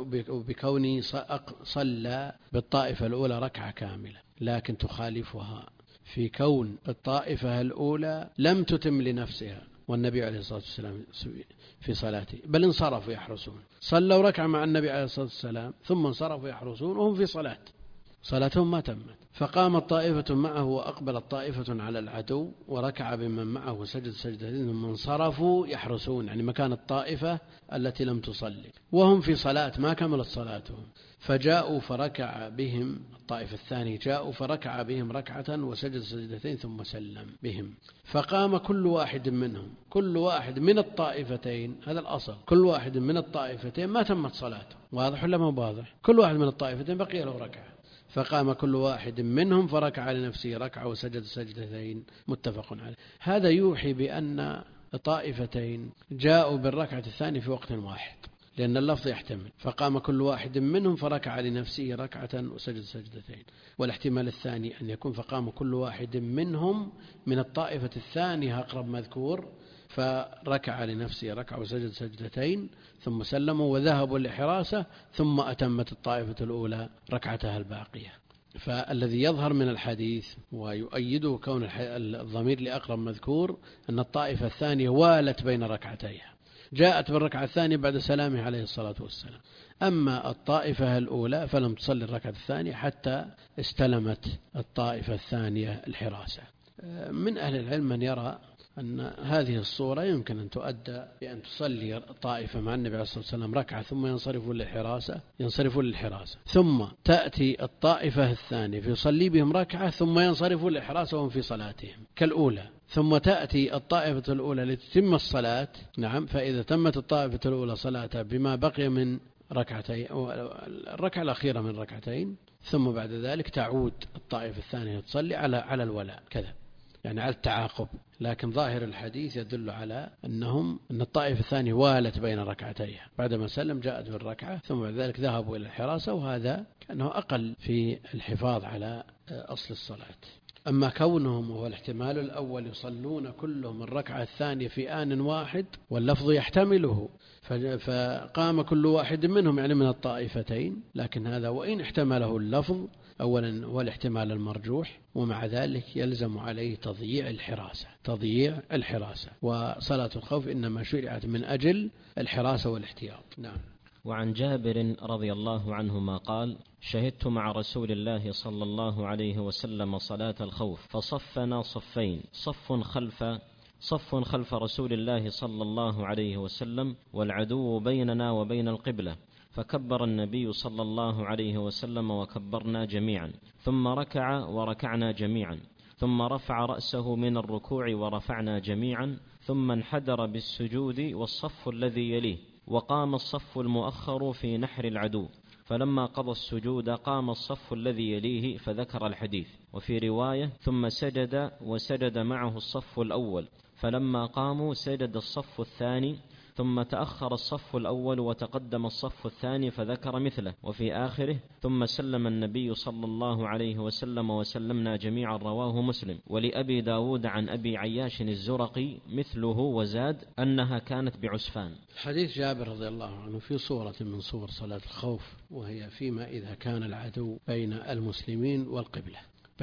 وبكونه صلى بالطائفة الأولى ركعة كاملة، لكن تخالفها في كون الطائفة الأولى لم تتم لنفسها والنبي عليه الصلاة والسلام في صلاته، بل انصرفوا يحرسون، صلوا ركعة مع النبي عليه الصلاة والسلام ثم انصرفوا يحرسون وهم في صلاتهم ما تمت، فقامت طائفة معه وأقبلت طائفة على العدو، وركع بمن معه وسجد سجدتين ثم انصرفوا يحرسون، يعني مكان الطائفة التي لم تصلي وهم في صلاة ما كملت صلاتهم، فجاءوا فركع بهم الطائفة الثانية، جاءوا فركع بهم ركعة وسجد سجدتين ثم سلم بهم، فقام كل واحد منهم، كل واحد من الطائفتين، هذا الأصل، كل واحد من الطائفتين ما تمت صلاته، واضح ولا ما واضح؟ كل واحد من الطائفتين بقي له ركعة، فقام كل واحد منهم فركع لنفسه ركعة وسجد سجدتين، متفق عليه. هذا يوحي بأن طائفتين جاءوا بالركعة الثانية في وقت واحد، لأن اللفظ يحتمل، فقام كل واحد منهم فركع لنفسه ركعة وسجد سجدتين، والاحتمال الثاني أن يكون فقام كل واحد منهم من الطائفة الثانية أقرب مذكور، فركع لنفسه ركعة وسجد سجدتين ثم سلموا وذهبوا للحراسة، ثم أتمت الطائفة الأولى ركعتها الباقية. فالذي يظهر من الحديث ويؤيده كون الضمير لأقرب مذكور أن الطائفة الثانية والت بين ركعتيها، جاءت بالركعة الثانية بعد سلامه عليه الصلاة والسلام. أما الطائفة الأولى فلم تصلي الركعة الثانية حتى استلمت الطائفة الثانية الحراسة. من أهل العلم من يرى أن هذه الصورة يمكن أن تؤدى بأن تصلي طائفة مع النبي عليه الصلاة والسلام ركعة ثم ينصرفوا للحراسة، ثم تأتي الطائفة الثانية فيصلي بهم ركعة ثم ينصرفوا للحراسة وهم في صلاتهم كالأولى، ثم تأتي الطائفة الأولى لتتم الصلاة، نعم، فإذا تمت الطائفة الأولى صلاتها بما بقي من ركعتين أو الركعة الأخيرة من ركعتين، ثم بعد ذلك تعود الطائفة الثانية تصلي على الولاء كذا، يعني على التعاقب. لكن ظاهر الحديث يدل على أن الطائفة الثانية والت بين ركعتيها، بعدما سلم جاءت بالركعة ثم بعد ذلك ذهبوا إلى الحراسة، وهذا كأنه أقل في الحفاظ على أصل الصلاة. أما كونهم وهو الاحتمال الأول يصلون كلهم الركعة الثانية في آن واحد واللفظ يحتمله، فقام كل واحد منهم يعني من الطائفتين، لكن هذا وإن احتمله اللفظ أولا هو الاحتمال المرجوح، ومع ذلك يلزم عليه تضييع الحراسة، وصلاة الخوف إنما شرعت من أجل الحراسة والاحتياط. نعم. وعن جابر رضي الله عنهما قال: شهدت مع رسول الله صلى الله عليه وسلم صلاة الخوف فصفنا صفين، صف خلف رسول الله صلى الله عليه وسلم والعدو بيننا وبين القبلة، فكبر النبي صلى الله عليه وسلم وكبرنا جميعا، ثم ركع وركعنا جميعا، ثم رفع رأسه من الركوع ورفعنا جميعا، ثم انحدر بالسجود والصف الذي يليه، وقام الصف المؤخر في نحر العدو، فلما قضى السجود قام الصف الذي يليه فذكر الحديث. وفي رواية: ثم سجد وسجد معه الصف الأول، فلما قاموا سجد الصف الثاني، ثم تأخر الصف الأول وتقدم الصف الثاني فذكر مثله. وفي آخره: ثم سلم النبي صلى الله عليه وسلم وسلمنا جميعا، رواه مسلم. ولأبي داود عن أبي عياش الزرقي مثله وزاد أنها كانت بعسفان. حديث جابر رضي الله عنه في صورة من صور صلاة الخوف، وهي فيما إذا كان العدو بين المسلمين والقبلة،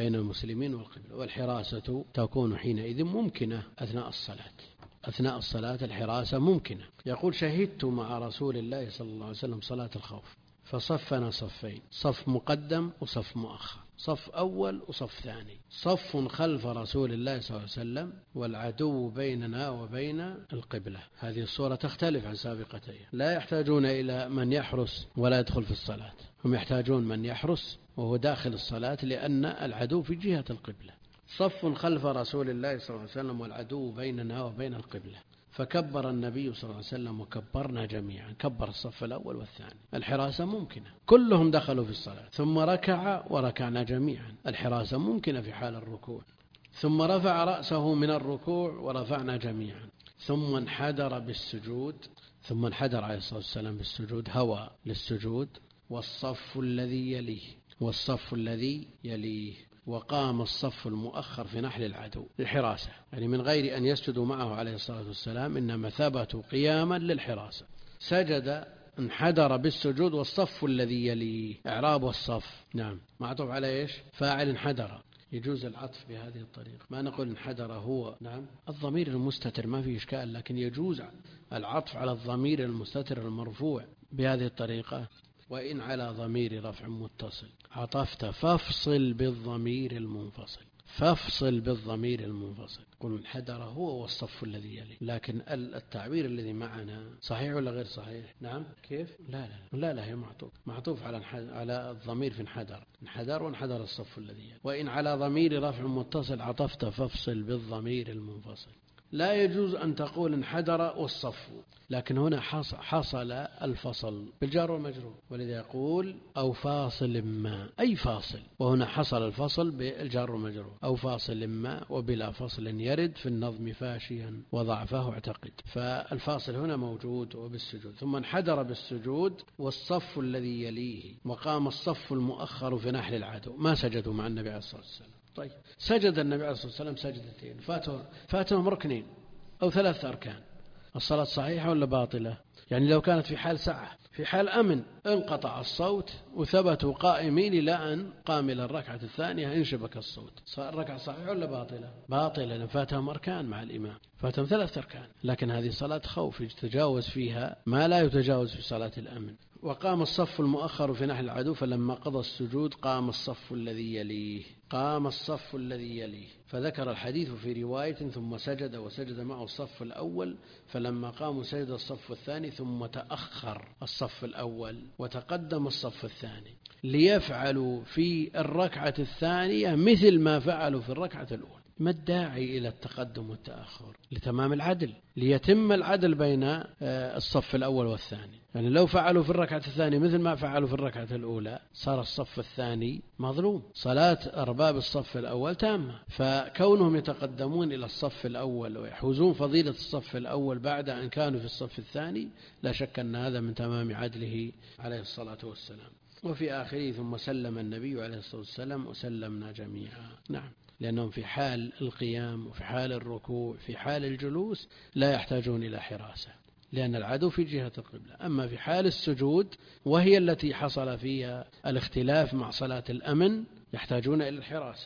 والحراسة تكون حينئذ ممكنة أثناء الصلاة الحراسة ممكنة. يقول: شهدت مع رسول الله صلى الله عليه وسلم صلاة الخوف فصفنا صفين، صف مقدم وصف مؤخر، صف أول وصف ثاني، صف خلف رسول الله صلى الله عليه وسلم والعدو بيننا وبين القبلة. هذه الصورة تختلف عن سابقتها، لا يحتاجون إلى من يحرس ولا يدخل في الصلاة، هم يحتاجون من يحرس وهو داخل الصلاة لأن العدو في جهة القبلة. صف خلف رسول الله صلى الله عليه وسلم والعدو بيننا وبين القبلة، فكبر النبي صلى الله عليه وسلم وكبرنا جميعا، كبر الصف الأول والثاني. الحراسة ممكنة، كلهم دخلوا في الصلاة. ثم ركع وركعنا جميعا، الحراسة ممكنة في حال الركوع. ثم رفع رأسه من الركوع ورفعنا جميعا، ثم انحدر بالسجود، ثم انحدر عليه الصلاة والسلام بالسجود، هوى للسجود، والصف الذي يليه، وقام الصف المؤخر في نحل العدو للحراسة، يعني من غير أن يسجدوا معه عليه الصلاة والسلام، إنما ثبتوا قياما للحراسة. سجد انحدر بالسجود، والصف الذي يليه إعراب الصف، نعم، معطوف على إيش؟ فاعل انحدر. يجوز العطف بهذه الطريقة، ما نقول انحدر هو، نعم، الضمير المستتر ما فيه إشكال، لكن يجوز العطف على الضمير المستتر المرفوع بهذه الطريقة. وإن على ضمير رفع متصل عطفت فافصل بالضمير المنفصل، قل انحدر هو والصف الذي يليه. لكن التعبير الذي معنا صحيح ولا غير صحيح؟ نعم، كيف؟ لا هي معطوف على الضمير في انحدر وانحدر الصف الذي يليه. وإن على ضمير رفع متصل عطفت فافصل بالضمير المنفصل. لا يجوز أن تقول انحدر والصف، لكن هنا حصل الفصل بالجار والمجرور، ولذا يقول أو فاصل ما، أي فاصل، وهنا حصل الفصل بالجار والمجرور. أو فاصل ما وبلا فصل يرد في النظم فاشيا وضعفه اعتقد، فالفاصل هنا موجود وبالسجود. ثم انحدر بالسجود والصف الذي يليه، وقام الصف المؤخر في نحل العدو، ما سجدوا مع النبي عليه الصلاة والسلام. طيب، سجد النبي عليه الصلاة والسلام سجدتين، فاتهم ركنين أو 3 أركان، الصلاة صحيحة ولا باطلة؟ يعني لو كانت في حال سعة، في حال أمن، انقطع الصوت وثبتوا قائمين إلى أن قام إلى الركعة الثانية انشبك الصوت، الركعة صحيحة ولا باطلة؟ باطلة، لأن فاتهم أركان مع الإمام، فاتهم 3 أركان. لكن هذه صلاة خوف يتجاوز فيها ما لا يتجاوز في صلاة الأمن. وقام الصف المؤخر في نحل العدو، فلما قضى السجود قام الصف الذي يليه، فذكر الحديث في رواية: ثم سجد وسجد معه الصف الأول، فلما قاموا سجد الصف الثاني، ثم تأخر الصف الأول وتقدم الصف الثاني، ليفعلوا في الركعة الثانية مثل ما فعلوا في الركعة الأولى. ما الداعي إلى التقدم والتأخر؟ لتمام العدل، ليتم العدل بين الصف الأول والثاني. يعني لو فعلوا في الركعة الثانية مثل ما فعلوا في الركعة الأولى صار الصف الثاني مظلوم، صلاة أرباب الصف الأول تامة. فكونهم يتقدمون إلى الصف الأول ويحوزون فضيلة الصف الأول بعد أن كانوا في الصف الثاني، لا شك أن هذا من تمام عدله عليه الصلاة والسلام. وفي آخره: ثم سلم النبي عليه الصلاة والسلام وسلمنا جميعا. نعم، لأنهم في حال القيام وفي حال الركوع في حال الجلوس لا يحتاجون إلى حراسة، لأن العدو في جهة القبلة. أما في حال السجود، وهي التي حصل فيها الاختلاف مع صلاة الأمن، يحتاجون إلى الحراسة.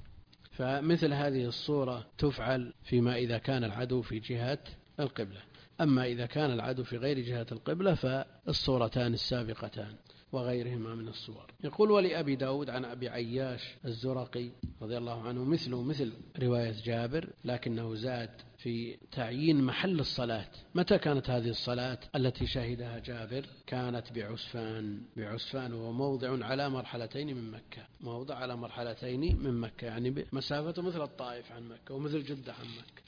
فمثل هذه الصورة تفعل فيما إذا كان العدو في جهة القبلة. أما إذا كان العدو في غير جهة القبلة فالصورتان السابقتان وغيرهما من الصور. يقول ولأبي داود عن أبي عياش الزرقي رضي الله عنه مثله مثل رواية جابر، لكنه زاد في تعيين محل الصلاة. متى كانت هذه الصلاة التي شهدها جابر؟ كانت بعسفان وهو موضع على مرحلتين من مكة، موضع على مرحلتين من مكة، يعني مسافته مثل الطائف عن مكة ومثل جدة عن مكة.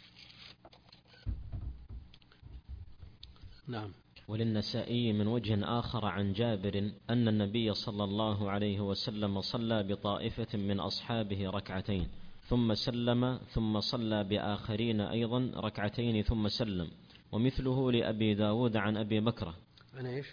نعم. وللنسائي من وجه آخر عن جابر أن النبي صلى الله عليه وسلم صلى بطائفة من أصحابه ركعتين ثم سلم، ثم صلى بآخرين أيضا ركعتين ثم سلم. ومثله لأبي داود عن أبي بكرة. أنا إيش؟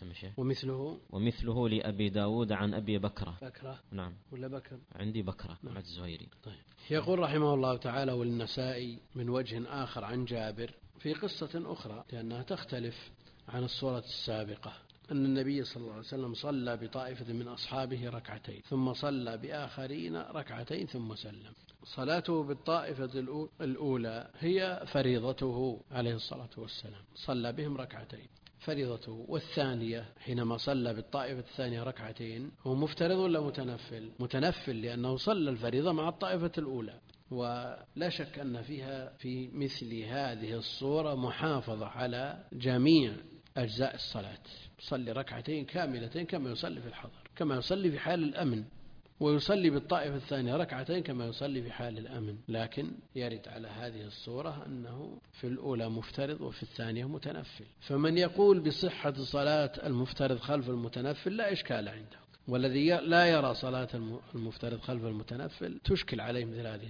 ومثله لأبي داود عن أبي بكرة. نعم ولا بكر؟ عندي بكرة. نعم. الزهيري. طيب. يقول رحمه الله تعالى وللنسائي من وجه آخر عن جابر في قصة أخرى لأنها تختلف عن الصورة السابقة، أن النبي صلى الله عليه وسلم صلى بطائفة من أصحابه ركعتين ثم صلى بآخرين ركعتين ثم سلم. صلاته بالطائفة الأولى هي فريضته عليه الصلاة والسلام، صلى بهم ركعتين فريضته. والثانية حينما صلى بالطائفة الثانية ركعتين هو مفترض ولا متنفل لأنه صلى الفريضة مع الطائفة الأولى. ولا شك أن فيها في مثل هذه الصورة محافظة على جميع أجزاء الصلاة، يصلي ركعتين كاملتين كما يصلي في الحضر، كما يصلي في حال الأمن، ويصلي بالطائفة الثانية ركعتين كما يصلي في حال الأمن. لكن يرد على هذه الصورة أنه في الأولى مفترض وفي الثانية متنفل. فمن يقول بصحة صلاة المفترض خلف المتنفل لا إشكال عنده، والذي لا يرى صلاة المفترض خلف المتنفل تشكل عليه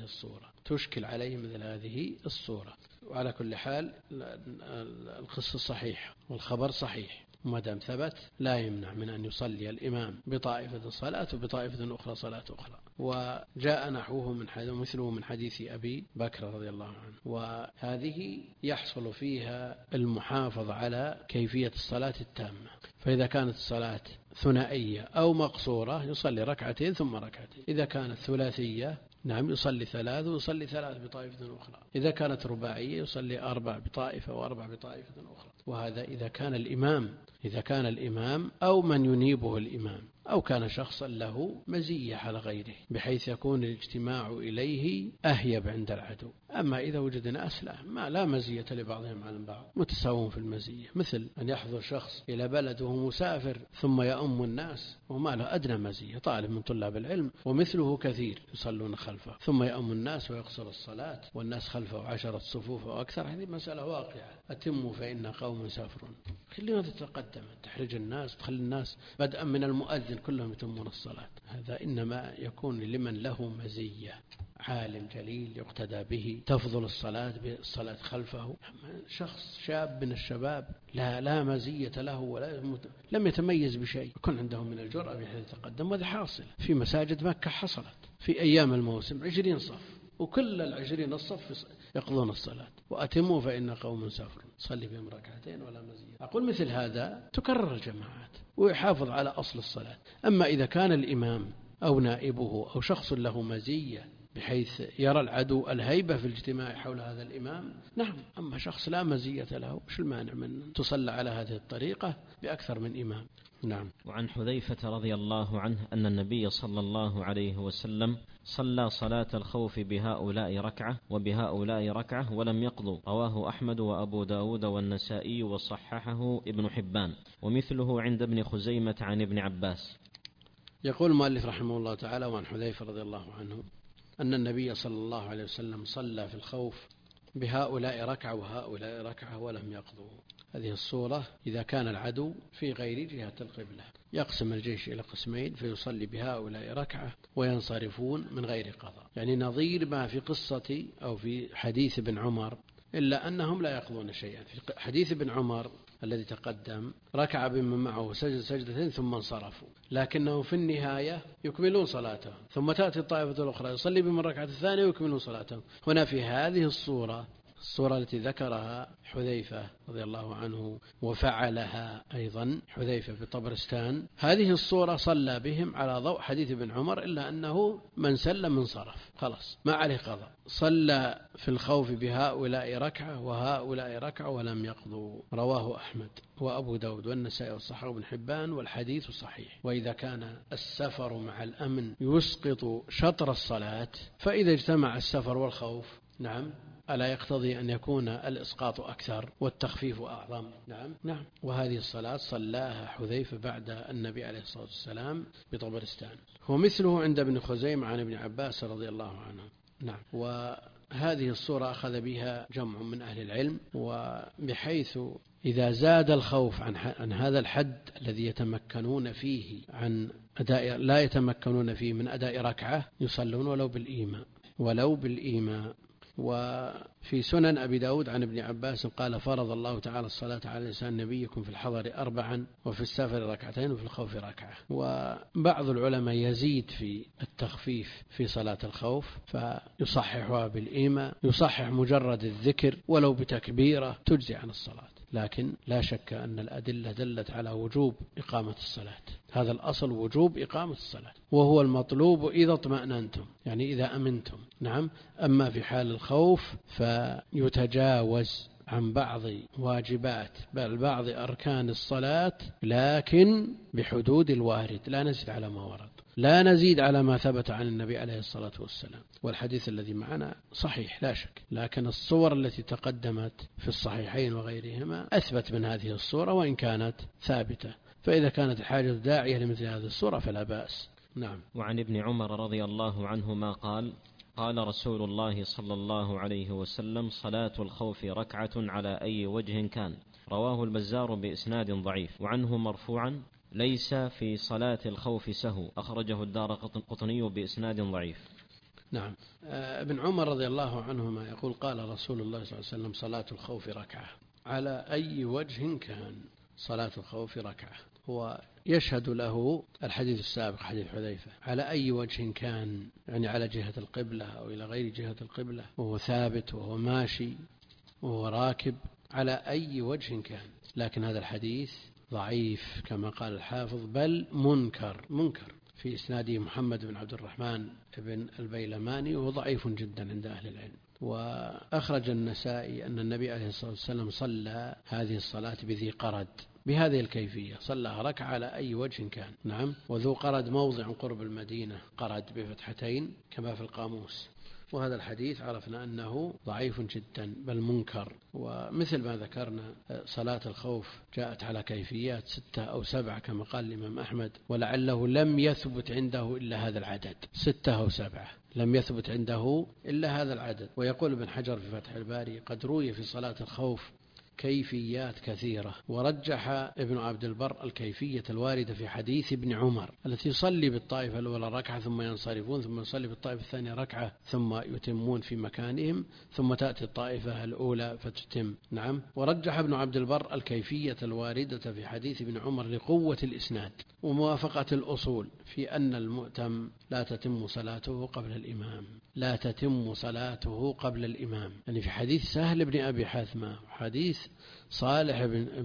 مثل هذه الصورة. وعلى كل حال القصة صحيح والخبر صحيح، وما دام ثبت لا يمنع من أن يصلي الإمام بطائفة صلاة وبطائفة أخرى صلاة أخرى. وجاء نحوه مثله من حديث أبي بكر رضي الله عنه. وهذه يحصل فيها المحافظة على كيفية الصلاة التامة. فإذا كانت الصلاة ثنائية أو مقصورة يصلي ركعتين ثم ركعتين، إذا كانت ثلاثية نعم يصلي ثلاث ويصلي ثلاث بطائفة أخرى، إذا كانت رباعية يصلي أربع بطائفة وأربع بطائفة أخرى. وهذا إذا كان الإمام أو من ينيبه الإمام، أو كان شخصا له مزية على غيره بحيث يكون الاجتماع إليه أهيب عند العدو. أما إذا وجد ناس لا مزية لبعضهم على بعض متساوون في المزية، مثل أن يحضر شخص إلى بلد وهو مسافر ثم يؤم الناس وما له أدنى مزية، طالب من طلاب العلم ومثله كثير يصلون خلفه ثم يؤم الناس ويقصر الصلاة والناس خلفه 10 صفوف أو أكثر، هذه مسألة واقعة. أتموا فإن قوم سافرون. خلينا تتقدم تحرج الناس، تخلي الناس بدءا من المؤذن كلهم يتمون الصلاة. هذا إنما يكون لمن له مزية، عالم جليل يقتدى به تفضل الصلاة بالصلاة خلفه. شخص شاب من الشباب لا مزية له ولا لم يتميز بشيء يكون عنده من الجرأة بحيث يتقدم. وهذا حاصل في مساجد مكة، حصلت في أيام الموسم 20 صف وكل 20 الصف يقضون الصلاة. وأتموا فإن قوم سافرون، صلي بهم ركعتين ولا مزية. أقول مثل هذا تكرر الجماعات ويحافظ على أصل الصلاة. أما إذا كان الإمام أو نائبه أو شخص له مزية بحيث يرى العدو الهيبة في الاجتماع حول هذا الإمام، نعم. أما شخص لا مزية له وش المانع من تصلى على هذه الطريقة بأكثر من إمام؟ نعم. وعن حذيفة رضي الله عنه أن النبي صلى الله عليه وسلم صلى صلاة الخوف بهؤلاء ركعة وبهؤلاء ركعة ولم يقضوا. رواه أحمد وأبو داود والنسائي وصححه ابن حبان. ومثله عند ابن خزيمة عن ابن عباس. يقول المؤلف رحمه الله تعالى وعن حذيفة رضي الله عنه أن النبي صلى الله عليه وسلم صلى في الخوف بهؤلاء ركعة وهؤلاء ركعة ولم يقضوا. هذه الصورة إذا كان العدو في غير جهة القبلة يقسم الجيش إلى قسمين فيصلي بهؤلاء ركعة وينصرفون من غير قضاء، يعني نظير ما في قصة أو في حديث ابن عمر، إلا أنهم لا يقضون شيئا. في حديث ابن عمر الذي تقدم ركع بمن معه سجدتين ثم انصرفوا، لكنه في النهاية يكملون صلاتهم، ثم تأتي الطائفة الأخرى يصلي بمن ركعة الثانية ويكملون صلاتهم. هنا في هذه الصورة الصورة التي ذكرها حذيفة رضي الله عنه وفعلها أيضا حذيفة في طبرستان، هذه الصورة صلى بهم على ضوء حديث ابن عمر، إلا أنه من سلم انصرف خلاص ما عليه قضاء. صلى في الخوف بهؤلاء ركعة وهؤلاء ركعة ولم يقضوا. رواه أحمد وأبو داود والنسائي والصحيح وابن حبان والحديث صحيح. وإذا كان السفر مع الأمن يسقط شطر الصلاة، فإذا اجتمع السفر والخوف نعم ألا يقتضي أن يكون الإسقاط أكثر والتخفيف أعظم؟ نعم. وهذه الصلاة صلاها حذيفة بعد النبي عليه الصلاة والسلام بطبرستان، ومثله عند ابن خزيمة عن ابن عباس رضي الله عنه. نعم. وهذه الصورة أخذ بها جمع من أهل العلم، وبحيث إذا زاد الخوف عن هذا الحد الذي يتمكنون فيه عن أداء لا يتمكنون فيه من أداء ركعة يصلون ولو بالإيماء. وفي سنن أبي داود عن ابن عباس قال فرض الله تعالى الصلاة على لسان نبيكم في الحضر 4 وفي السفر 2 وفي الخوف 1. وبعض العلماء يزيد في التخفيف في صلاة الخوف فيصححها بالإيماء، يصحح مجرد الذكر ولو بتكبيرة تجزي عن الصلاة. لكن لا شك أن الأدلة دلت على وجوب إقامة الصلاة، هذا الأصل وجوب إقامة الصلاة، وهو المطلوب إذا اطمأننتم يعني إذا أمنتم. نعم. أما في حال الخوف فيتجاوز عن بعض واجبات بل بعض أركان الصلاة، لكن بحدود الوارد، لا نزيد على ما ورد، لا نزيد على ما ثبت عن النبي عليه الصلاة والسلام. والحديث الذي معنا صحيح لا شك، لكن الصور التي تقدمت في الصحيحين وغيرهما أثبت من هذه الصورة وإن كانت ثابتة، فإذا كانت الحاجة داعية لمثل هذه الصورة فلا بأس. نعم. وعن ابن عمر رضي الله عنهما قال رسول الله صلى الله عليه وسلم صلاة الخوف 1 على أي وجه كان. رواه البزار بإسناد ضعيف. وعنه مرفوعا ليس في صلاة الخوف سهو. أخرجه الدارقطني بإسناد ضعيف. نعم. ابن عمر رضي الله عنهما يقول قال رسول الله صلى الله عليه وسلم صلاة الخوف 1 على أي وجه كان. صلاة الخوف 1 هو يشهد له الحديث السابق حديث حذيفة على أي وجه كان، يعني على جهة القبلة أو إلى غير جهة القبلة، وهو ثابت وهو ماشي وهو راكب، على أي وجه كان. لكن هذا الحديث ضعيف كما قال الحافظ، بل منكر في إسناده محمد بن عبد الرحمن بن البيلماني، وهو ضعيف جدا عند أهل العلم. وأخرج النسائي أن النبي عليه الصلاة والسلام صلى هذه الصلاة بذي قرد بهذه الكيفية، صلى 1 على أي وجه كان. نعم. وذو قرد موضع قرب المدينة، قرد بفتحتين كما في القاموس. وهذا الحديث عرفنا أنه ضعيف جدا بل منكر. ومثل ما ذكرنا صلاة الخوف جاءت على كيفيات 6 أو 7 كما قال الإمام أحمد، ولعله لم يثبت عنده إلا هذا العدد 6 أو 7، لم يثبت عنده إلا هذا العدد. ويقول ابن حجر في فتح الباري قد روي في صلاة الخوف كيفيات كثيرة، ورجح ابن عبد البر الكيفية الواردة في حديث ابن عمر التي يصلي بالطائفة الأولى 1 ثم ينصرفون، ثم يصلي بالطائفة الثانية 1 ثم يتمون في مكانهم، ثم تأتي الطائفة الأولى فتتم. نعم. ورجح ابن عبد البر الكيفية الواردة في حديث ابن عمر لقوة الإسناد وموافقة الأصول في أن المؤتم لا تتم صلاته قبل الإمام، لا تتم صلاته قبل الإمام. يعني في حديث سهل بن أبي حثمة، حديث صالح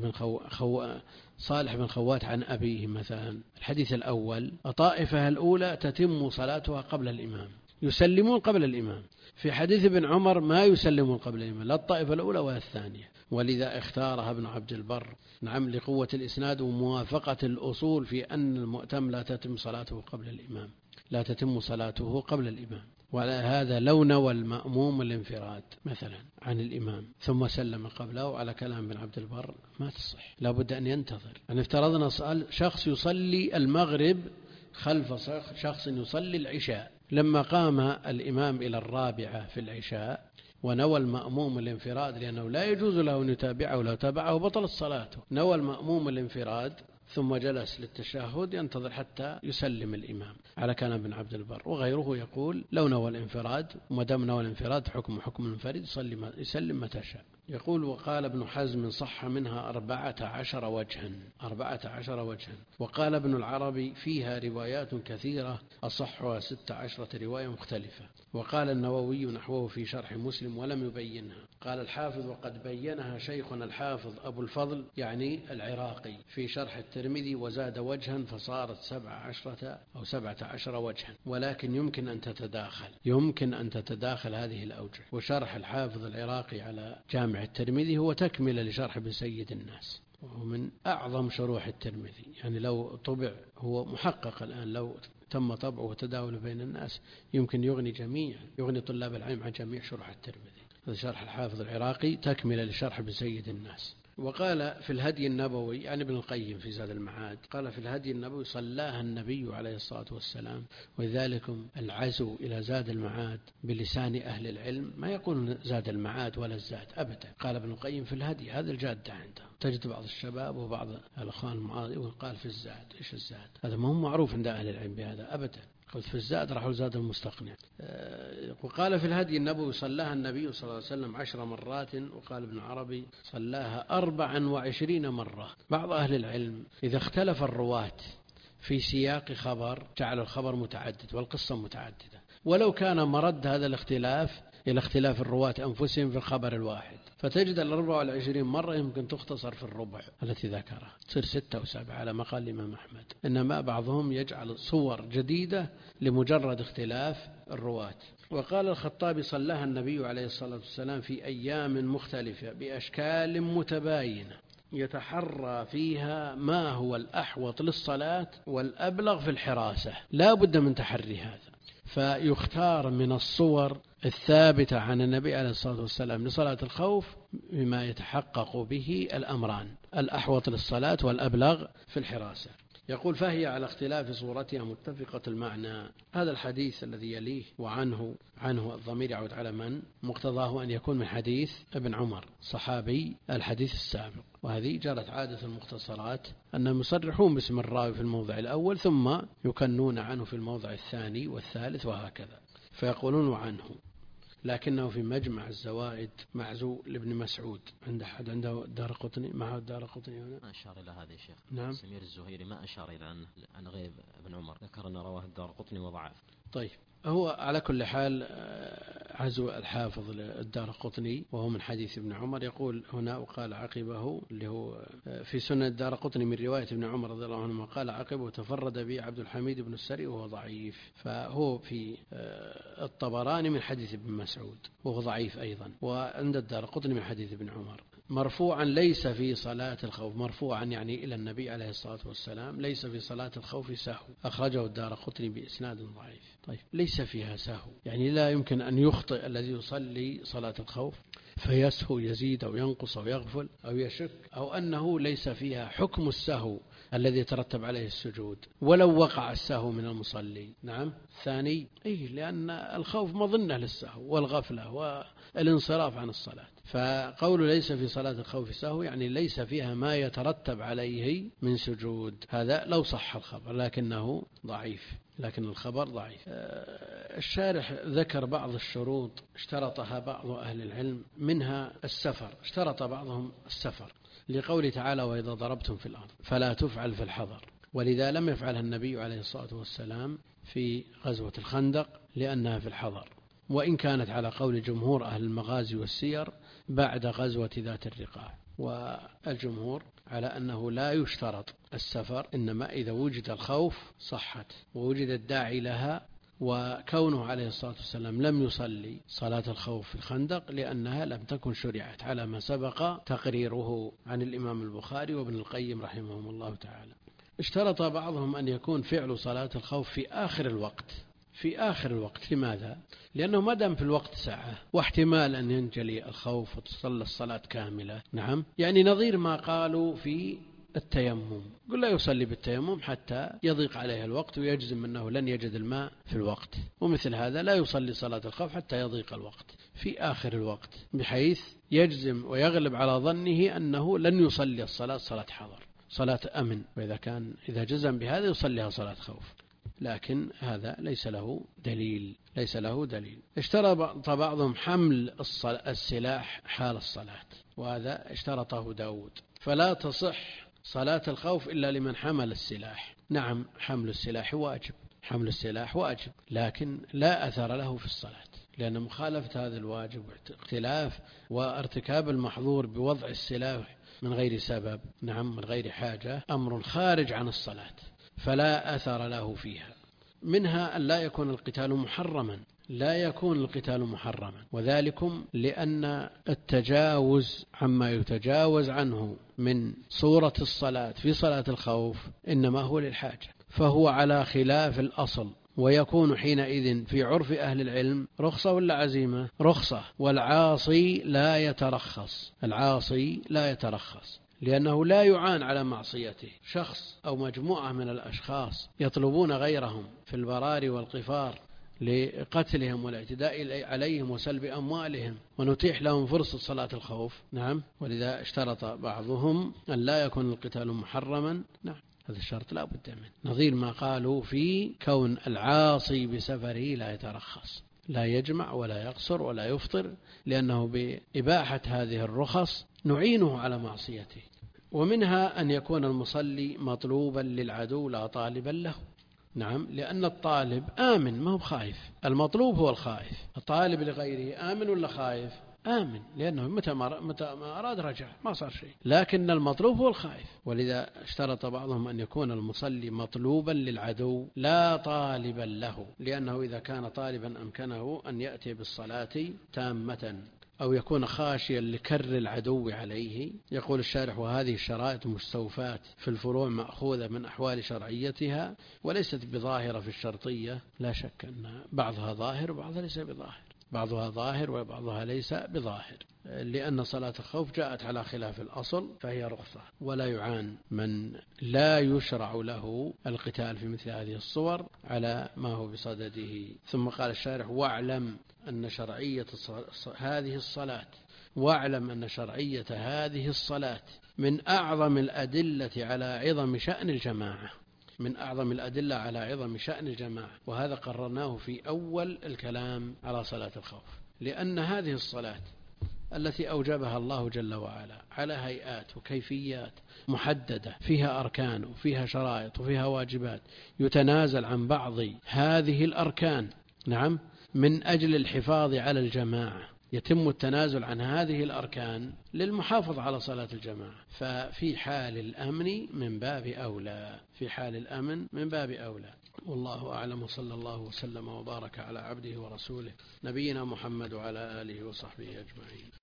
بن خوات عن أبيه مثلا، الحديث الأول الطائفة الأولى تتم صلاتها قبل الإمام، يسلمون قبل الإمام. في حديث ابن عمر ما يسلمون قبل الإمام، لا الطائفة الأولى ولا الثانية. ولذا اختارها ابن عبد البر نعم لقوة الإسناد وموافقة الأصول في أن المؤتم لا تتم صلاته قبل الإمام، لا تتم صلاته قبل الإمام. وعلى هذا لو نوى المأموم الانفراد مثلا عن الإمام ثم سلم قبله على كلام ابن عبد البر ما تصح، لا بد أن ينتظر. يعني افترضنا شخص يصلي المغرب خلف شخص يصلي العشاء، لما قام الإمام إلى 4 في العشاء ونوى المأموم الانفراد، لأنه لا يجوز له أن يتابعه، لو تابعه بطل الصلاة، نوى المأموم الانفراد ثم جلس للتشهد ينتظر حتى يسلم الإمام على كلام ابن عبد البر. وغيره يقول لو نوى الانفراد، وما دام نوى الانفراد حكم المنفرد يسلم متى شاء. يقول وقال ابن حزم صح منها 14 وجها. وقال ابن العربي فيها روايات كثيرة أصحها 16 رواية مختلفة. وقال النووي نحوه في شرح مسلم ولم يبينها. قال الحافظ وقد بينها شيخنا الحافظ أبو الفضل يعني العراقي في شرح الترمذي وزاد وجها فصارت 17 أو 17 وجها، ولكن يمكن أن تتداخل هذه الأوجه. وشرح الحافظ العراقي على جامع الترمذي هو تكملة لشرح ابن سيد الناس، وهو من أعظم شروح الترمذي. يعني لو طبع، هو محقق الآن، لو تم طبعه وتداوله بين الناس يمكن يغني طلاب العلم عن جميع شروح الترمذي. هذا شرح الحافظ العراقي تكملة لشرح ابن سيد الناس. وقال في الهدي النبوي يعني ابن القيم في زاد المعاد، قال في الهدي النبوي صلاها النبي عليه الصلاة والسلام. وذلك العزو إلى زاد المعاد بلسان أهل العلم ما يقول زاد المعاد ولا الزاد أبدا. قال ابن القيم في الهدي هذا الجادة عنده. تجد بعض الشباب وبعض الأخوان المعاصرين وقال في الزاد. إيش الزاد؟ هذا ما هو معروف عند أهل العلم بهذا أبدا. قلت في الزاد راحوا زاد المستقنع. وقال في الهدي النبوي صلاها النبي صلى الله عليه وسلم 10 مرات. وقال ابن عربي صلاها 24 مرة. بعض أهل العلم إذا اختلف الرواة في سياق خبر جعل الخبر متعدد والقصة متعددة، ولو كان مرد هذا الاختلاف إلى اختلاف الرواة أنفسهم في الخبر الواحد، فتجد 24 مرة يمكن تختصر في الربع التي ذكرها، تصير 6 و7 على ما قال الإمام أحمد. إنما بعضهم يجعل صور جديدة لمجرد اختلاف الرواة. وقال الخطابي صلاها النبي عليه الصلاة والسلام في أيام مختلفة بأشكال متباينة يتحرى فيها ما هو الأحوط للصلاة والأبلغ في الحراسة، لا بد من تحري هذا. فيختار من الصور الثابتة عن النبي عليه الصلاة والسلام لصلاة الخوف بما يتحقق به الأمران، الأحوط للصلاة والأبلغ في الحراسة. يقول فهي على اختلاف صورتها متفقة المعنى. هذا الحديث الذي يليه وعنه الضمير يعود على من؟ مقتضاه أن يكون من حديث ابن عمر صحابي الحديث السابق. وهذه جرت عادة المختصرات أنهم يصرحون باسم الراوي في الموضع الأول ثم يكنون عنه في الموضع الثاني والثالث وهكذا، فيقولون عنه. لكنه في مجمع الزوائد معزو لابن مسعود. عنده الدارقطني، معه الدارقطني هنا ما أشار إلى هذا الشيخ. نعم. سمير الزهيري ما أشار إلى عن غير ابن عمر، ذكر أن رواه الدارقطني وضعف. طيب، هو على كل حال عزو الحافظ الدارقطني وهو من حديث ابن عمر. يقول هنا وقال عقبه اللي هو في سنن الدارقطني من رواية ابن عمر رضي الله عنه قال عقبه تفرد به عبد الحميد بن السري وهو ضعيف، فهو في الطبراني من حديث ابن مسعود وهو ضعيف أيضا، وعند الدارقطني من حديث ابن عمر مرفوعا ليس في صلاة الخوف، مرفوعا يعني إلى النبي عليه الصلاة والسلام، ليس في صلاة الخوف سهو. أخرجه الدارقطني بإسناد ضعيف. طيب، ليس فيها سهو يعني لا يمكن أن يخطئ الذي يصلي صلاة الخوف فيسهو يزيد أو ينقص أو يغفل أو يشك، أو أنه ليس فيها حكم السهو الذي يترتب عليه السجود ولو وقع السهو من المصلي. نعم. ثاني لأن الخوف مظنة للسهو والغفلة والانصراف عن الصلاة، فقول ليس في صلاة الخوف سهو يعني ليس فيها ما يترتب عليه من سجود. هذا لو صح الخبر، لكنه ضعيف، لكن الخبر ضعيف. الشارح ذكر بعض الشروط اشترطها بعض أهل العلم، منها السفر، اشترط بعضهم السفر لقول تعالى وإذا ضربتم في الأرض فلا تفعل في الحضر، ولذا لم يفعلها النبي عليه الصلاة والسلام في غزوة الخندق لأنها في الحضر، وإن كانت على قول جمهور أهل المغازي والسير بعد غزوة ذات الرقاع. والجمهور على أنه لا يشترط السفر، إنما إذا وجد الخوف صحت ووجد الداعي لها، وكونه عليه الصلاة والسلام لم يصلي صلاة الخوف في الخندق لأنها لم تكن شرعت على ما سبق تقريره عن الإمام البخاري وابن القيم رحمهم الله تعالى. اشترط بعضهم أن يكون فعل صلاة الخوف في آخر الوقت. في آخر الوقت. لماذا؟ لأنه ما دام في الوقت ساعة واحتمال أن ينجلي الخوف وتصلى الصلاة كاملة. نعم، يعني نظير ما قالوا في التيمم، قل لا يصلي بالتيمم حتى يضيق عليه الوقت ويجزم أنه لن يجد الماء في الوقت، ومثل هذا لا يصلي صلاة الخوف حتى يضيق الوقت في آخر الوقت، بحيث يجزم ويغلب على ظنه أنه لن يصلي الصلاة صلاة حضر، صلاة أمن، إذا جزم بهذا يصليها صلاة خوف، لكن هذا ليس له دليل. اشترط بعضهم حمل السلاح حال الصلاة، وهذا اشترطه داود، فلا تصح صلاة الخوف إلا لمن حمل السلاح. نعم، حمل السلاح واجب، لكن لا أثر له في الصلاة، لأن مخالفة هذا الواجب واختلاف وارتكاب المحظور بوضع السلاح من غير سبب، من غير حاجة، أمر خارج عن الصلاة، فلا أثر له فيها. منها أن لا يكون القتال محرما، وذلكم لأن التجاوز عما يتجاوز عنه من صورة الصلاة في صلاة الخوف إنما هو للحاجة، فهو على خلاف الأصل، ويكون حينئذ في عرف أهل العلم رخصة ولا عزيمة؟ رخصة. والعاصي لا يترخص لأنه لا يعان على معصيته. شخص أو مجموعة من الأشخاص يطلبون غيرهم في البرار والقفار لقتلهم والاعتداء عليهم وسلب أموالهم، ونتيح لهم فرصة صلاة الخوف. ولذا اشترط بعضهم أن لا يكون القتال محرما. هذا الشرط لا بد منه، نظير ما قالوا في كون العاصي بسفره لا يترخص، لا يجمع ولا يقصر ولا يفطر، لأنه بإباحة هذه الرخص نعينه على معصيته. ومنها أن يكون المصلي مطلوبا للعدو لا طالبا له. لأن الطالب آمن ما هو خائف، المطلوب هو الخائف. الطالب لغيره آمن ولا خائف؟ آمن، لأنه متى ما أراد رجع ما صار شيء، لكن المطلوب هو الخائف. ولذا اشترط بعضهم أن يكون المصلي مطلوبا للعدو لا طالبا له، لأنه إذا كان طالبا أمكنه أن يأتي بالصلاة تامة، أو يكون خاشيا لكر العدو عليه. يقول الشارح: وهذه الشرائط مستوفاة في الفروع مأخوذة من أحوال شرعيتها، وليست بظاهرة في الشرطية. لا شك أن بعضها ظاهر وبعضها ليس بظاهر، بعضها ظاهر وبعضها ليس بظاهر، لأن صلاة الخوف جاءت على خلاف الأصل فهي رخصة، ولا يعان من لا يشرع له القتال في مثل هذه الصور على ما هو بصدده. ثم قال الشارح: واعلم أن شرعية هذه الصلاة من أعظم الأدلة على عظم شأن الجماعة، وهذا قررناه في أول الكلام على صلاة الخوف، لأن هذه الصلاة التي أوجبها الله جل وعلا على هيئات وكيفيات محددة، فيها أركان وفيها شرائط وفيها واجبات، يتنازل عن بعض هذه الأركان من أجل الحفاظ على الجماعة، يتم التنازل عن هذه الأركان للمحافظة على صلاة الجماعة، ففي حال الأمن من باب أولى. والله أعلم، صلى الله وسلم وبارك على عبده ورسوله نبينا محمد وعلى آله وصحبه أجمعين.